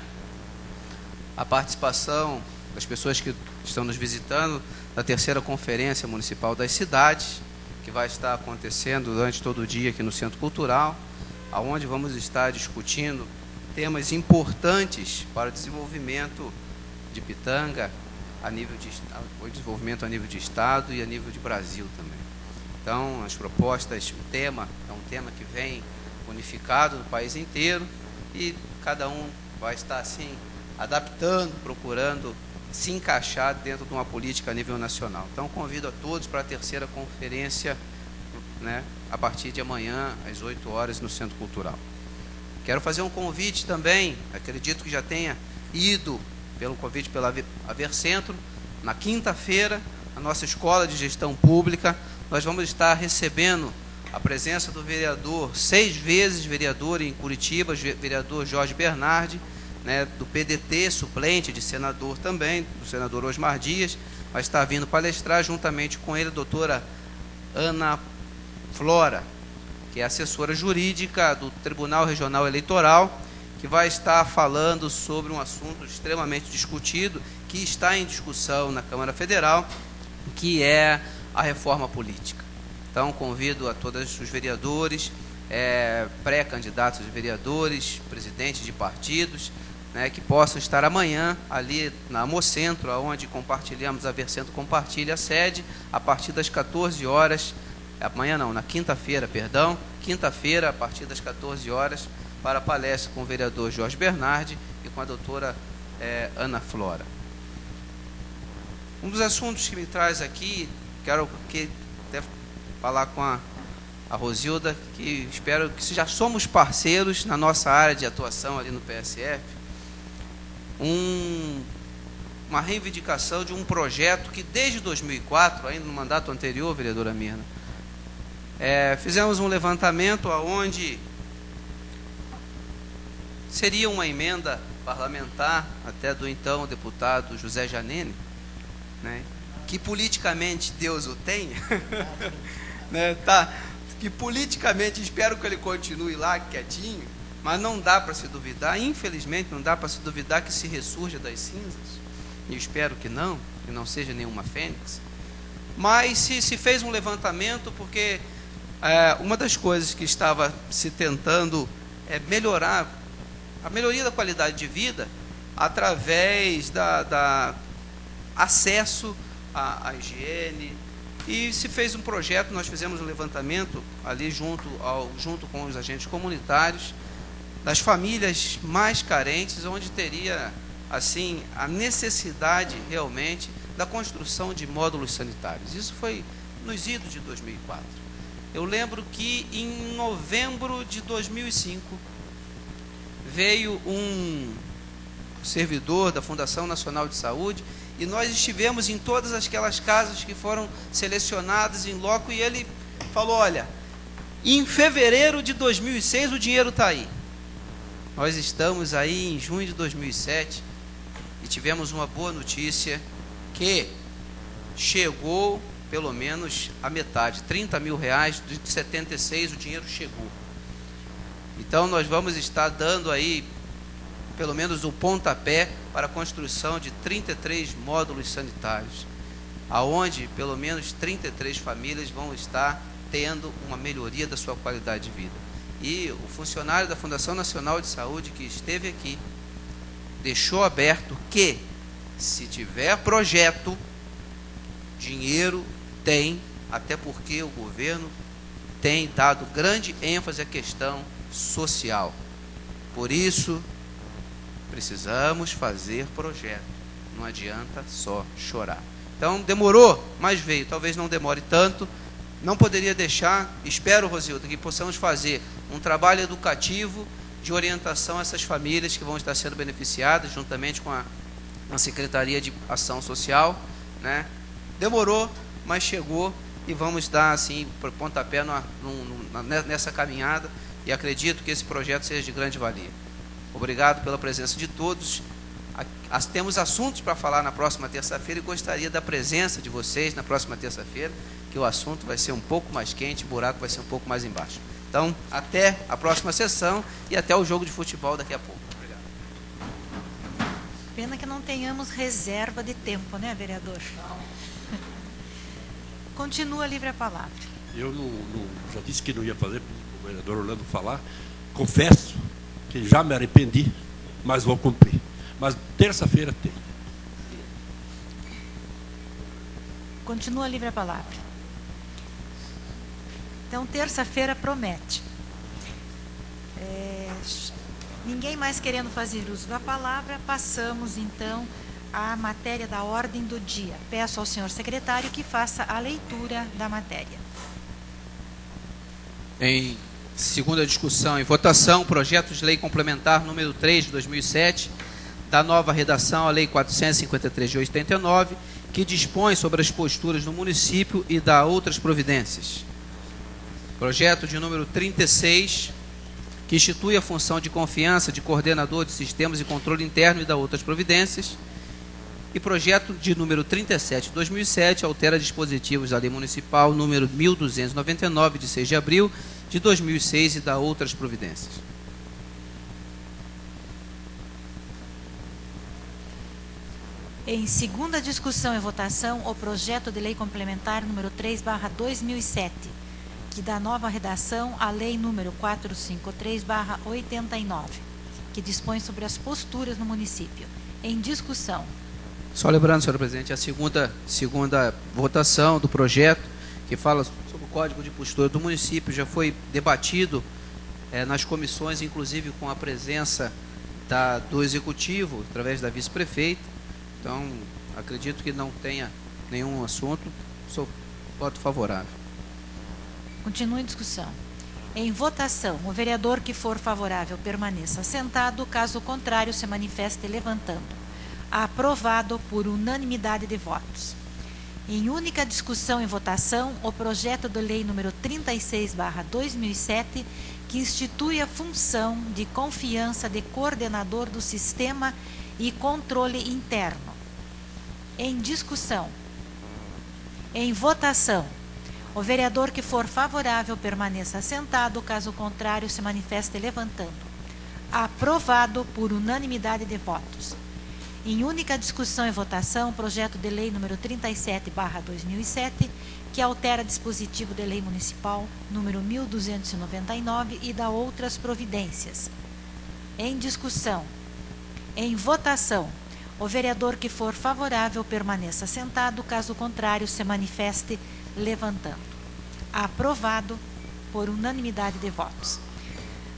a participação das pessoas que estão nos visitando na terceira Conferência Municipal das Cidades, que vai estar acontecendo durante todo o dia aqui no Centro Cultural, onde vamos estar discutindo temas importantes para o desenvolvimento de Pitanga, a nível de o desenvolvimento a nível de Estado e a nível de Brasil também. Então, as propostas, o tema é um tema que vem unificado no país inteiro e cada um vai estar assim adaptando, procurando se encaixar dentro de uma política a nível nacional. Então, convido a todos para a terceira conferência, né, a partir de amanhã, às oito horas, no Centro Cultural. Quero fazer um convite também, acredito que já tenha ido pelo convite pela Avercentro, na quinta-feira, a nossa Escola de Gestão Pública, nós vamos estar recebendo a presença do vereador, seis vezes vereador em Curitiba, vereador Jorge Bernardi, né, do P D T, suplente de senador também, do senador Osmar Dias, vai estar vindo palestrar juntamente com ele a doutora Ana Flora, que é assessora jurídica do Tribunal Regional Eleitoral, que vai estar falando sobre um assunto extremamente discutido, que está em discussão na Câmara Federal, que é a reforma política. Então, convido a todos os vereadores, é, pré-candidatos de vereadores, presidentes de partidos, né, que possam estar amanhã ali na Amocentro, onde compartilhamos, a Avercentro compartilha a sede, a partir das quatorze horas, amanhã não, na quinta-feira, perdão, quinta-feira, a partir das quatorze horas, para a palestra com o vereador Jorge Bernardi e com a doutora é, Ana Flora. Um dos assuntos que me traz aqui, quero que até falar com a, a Rosilda, que espero que já somos parceiros na nossa área de atuação ali no P S F, um, uma reivindicação de um projeto que desde dois mil e quatro, ainda no mandato anterior, vereadora Mirna, é, fizemos um levantamento onde seria uma emenda parlamentar, até do então deputado José Janene, né, que politicamente Deus o tenha, né, tá, que politicamente espero que ele continue lá quietinho, mas não dá para se duvidar, infelizmente não dá para se duvidar que se ressurja das cinzas, e espero que não, que não seja nenhuma fênix, mas se, se fez um levantamento porque é, uma das coisas que estava se tentando é melhorar, a melhoria da qualidade de vida através da, da acesso à, à higiene, e se fez um projeto, nós fizemos um levantamento ali junto, ao, junto com os agentes comunitários, das famílias mais carentes, onde teria assim a necessidade realmente da construção de módulos sanitários. Isso foi nos idos de dois mil e quatro. Eu lembro que em novembro de dois mil e cinco veio um servidor da Fundação Nacional de Saúde e nós estivemos em todas aquelas casas que foram selecionadas em loco e ele falou, olha, em fevereiro de dois mil e seis o dinheiro está aí. Nós estamos aí em junho de dois mil e sete e tivemos uma boa notícia que chegou pelo menos a metade, trinta mil reais, de setenta e seis o dinheiro chegou. Então nós vamos estar dando aí pelo menos o pontapé para a construção de trinta e três módulos sanitários, aonde pelo menos trinta e três famílias vão estar tendo uma melhoria da sua qualidade de vida. E o funcionário da Fundação Nacional de Saúde que esteve aqui deixou aberto que, se tiver projeto, dinheiro tem, até porque o governo tem dado grande ênfase à questão social. Por isso, precisamos fazer projeto. Não adianta só chorar. Então, demorou, mas veio. Talvez não demore tanto. Não poderia deixar, espero, Rosilda, que possamos fazer um trabalho educativo de orientação a essas famílias que vão estar sendo beneficiadas, juntamente com a, a Secretaria de Ação Social, né? Demorou, mas chegou e vamos dar, assim, por pontapé no, no, nessa caminhada e acredito que esse projeto seja de grande valia. Obrigado pela presença de todos. Temos assuntos para falar na próxima terça-feira e gostaria da presença de vocês na próxima terça-feira, que o assunto vai ser um pouco mais quente, o buraco vai ser um pouco mais embaixo. Então, até a próxima sessão e até o jogo de futebol daqui a pouco. Obrigado. Pena que não tenhamos reserva de tempo, né, vereador? Continua livre a palavra. Eu não, não, já disse que não ia fazer para o vereador Orlando falar. Confesso que já me arrependi, mas vou cumprir. Mas terça-feira tem. Continua livre a palavra. Então, terça-feira promete. É, ninguém mais querendo fazer uso da palavra, passamos então à matéria da ordem do dia. Peço ao senhor secretário que faça a leitura da matéria. Em segunda discussão e votação, projeto de lei complementar número três de dois mil e sete, da nova redação à lei quatrocentos e cinquenta e três de oitenta e nove, que dispõe sobre as posturas no município e dá outras providências. Projeto de número trinta e seis, que institui a função de confiança de coordenador de sistemas e controle interno e dá outras providências. E projeto de número trinta e sete de dois mil e sete, altera dispositivos da lei municipal número mil duzentos e noventa e nove, de seis de abril de dois mil e seis e dá outras providências. Em segunda discussão e votação, o projeto de lei complementar número três barra dois mil e sete, que dá nova redação à lei número quatrocentos e cinquenta e três barra oitenta e nove, que dispõe sobre as posturas no município. Em discussão. Só lembrando, senhor presidente, a segunda, segunda votação do projeto, que fala sobre o Código de Postura do município, já foi debatido é, nas comissões, inclusive com a presença da, do Executivo, através da vice-prefeita. Então, acredito que não tenha nenhum assunto. Sou voto favorável. Continua em discussão. Em votação, o vereador que for favorável permaneça sentado, caso contrário se manifeste levantando. Aprovado por unanimidade de votos. Em única discussão e votação, o projeto de lei número trinta e seis barra dois mil e sete, que institui a função de confiança de coordenador do sistema e controle interno. Em discussão. Em votação, o vereador que for favorável permaneça sentado, caso contrário se manifeste levantando. Aprovado por unanimidade de votos. Em única discussão e votação, projeto de lei número trinta e sete barra dois mil e sete, que altera dispositivo de lei municipal número mil duzentos e noventa e nove e dá outras providências. Em discussão. Em votação, o vereador que for favorável permaneça sentado, caso contrário se manifeste levantando. Aprovado por unanimidade de votos.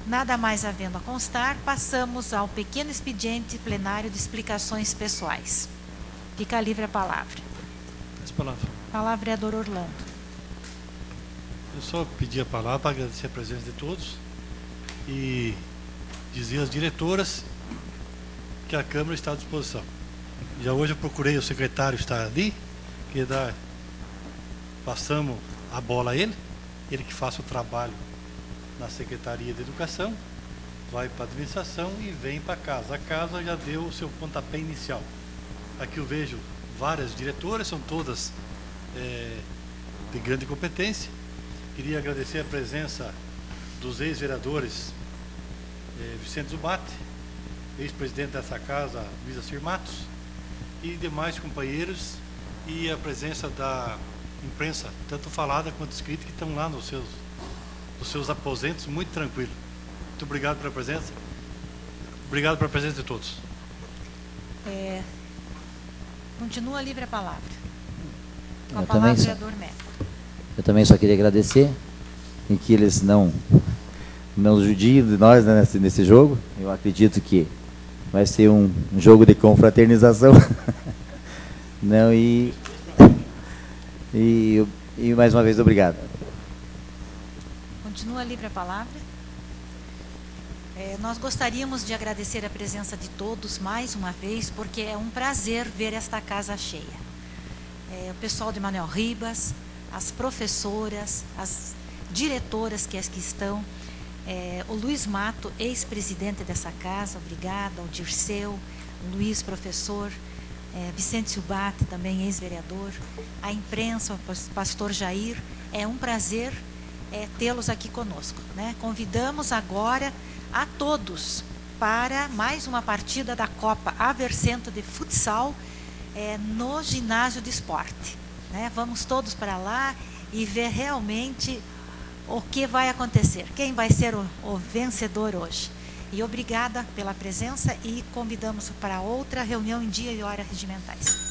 Nada mais havendo a constar, passamos ao pequeno expediente plenário de explicações pessoais. Fica livre a palavra. As palavras. A palavra é do Orlando. Eu só pedi a palavra para agradecer a presença de todos e dizer às diretoras que a Câmara está à disposição. Já hoje eu procurei o secretário estar ali, que dá, passamos a bola a ele, ele que faça o trabalho na Secretaria de Educação, vai para a administração e vem para casa. A casa já deu o seu pontapé inicial. Aqui eu vejo várias diretoras, são todas é, de grande competência. Queria agradecer a presença dos ex-vereadores é, Vicente Zubatti, ex-presidente dessa casa, Luiz Assir Matos, e demais companheiros, e a presença da imprensa, tanto falada quanto escrita, que estão lá nos seus, nos seus aposentos, muito tranquilo. Muito obrigado pela presença. Obrigado pela presença de todos. É, continua livre a palavra. Com a Eu palavra, também só- vereador Médio. Eu também só queria agradecer e que eles não não judiem de nós, né, nesse, nesse jogo. Eu acredito que vai ser um, um jogo de confraternização. Não, e, e e mais uma vez obrigado. Continua livre a palavra. É, nós gostaríamos de agradecer a presença de todos mais uma vez, porque é um prazer ver esta casa cheia. É, o pessoal de Manuel Ribas, as professoras, as diretoras que aqui estão, é, o Luiz Mato, ex-presidente dessa casa, obrigada, o Dirceu, o Luiz, professor, é, Vicente Zubatti, também ex-vereador, a imprensa, o pastor Jair, é um prazer é, tê-los aqui conosco, né? Convidamos agora a todos para mais uma partida da Copa Avercento de Futsal é, no ginásio de esporte, né? Vamos todos para lá e ver realmente o que vai acontecer, quem vai ser o, o vencedor hoje. E obrigada pela presença e convidamos para outra reunião em dia e hora regimentais.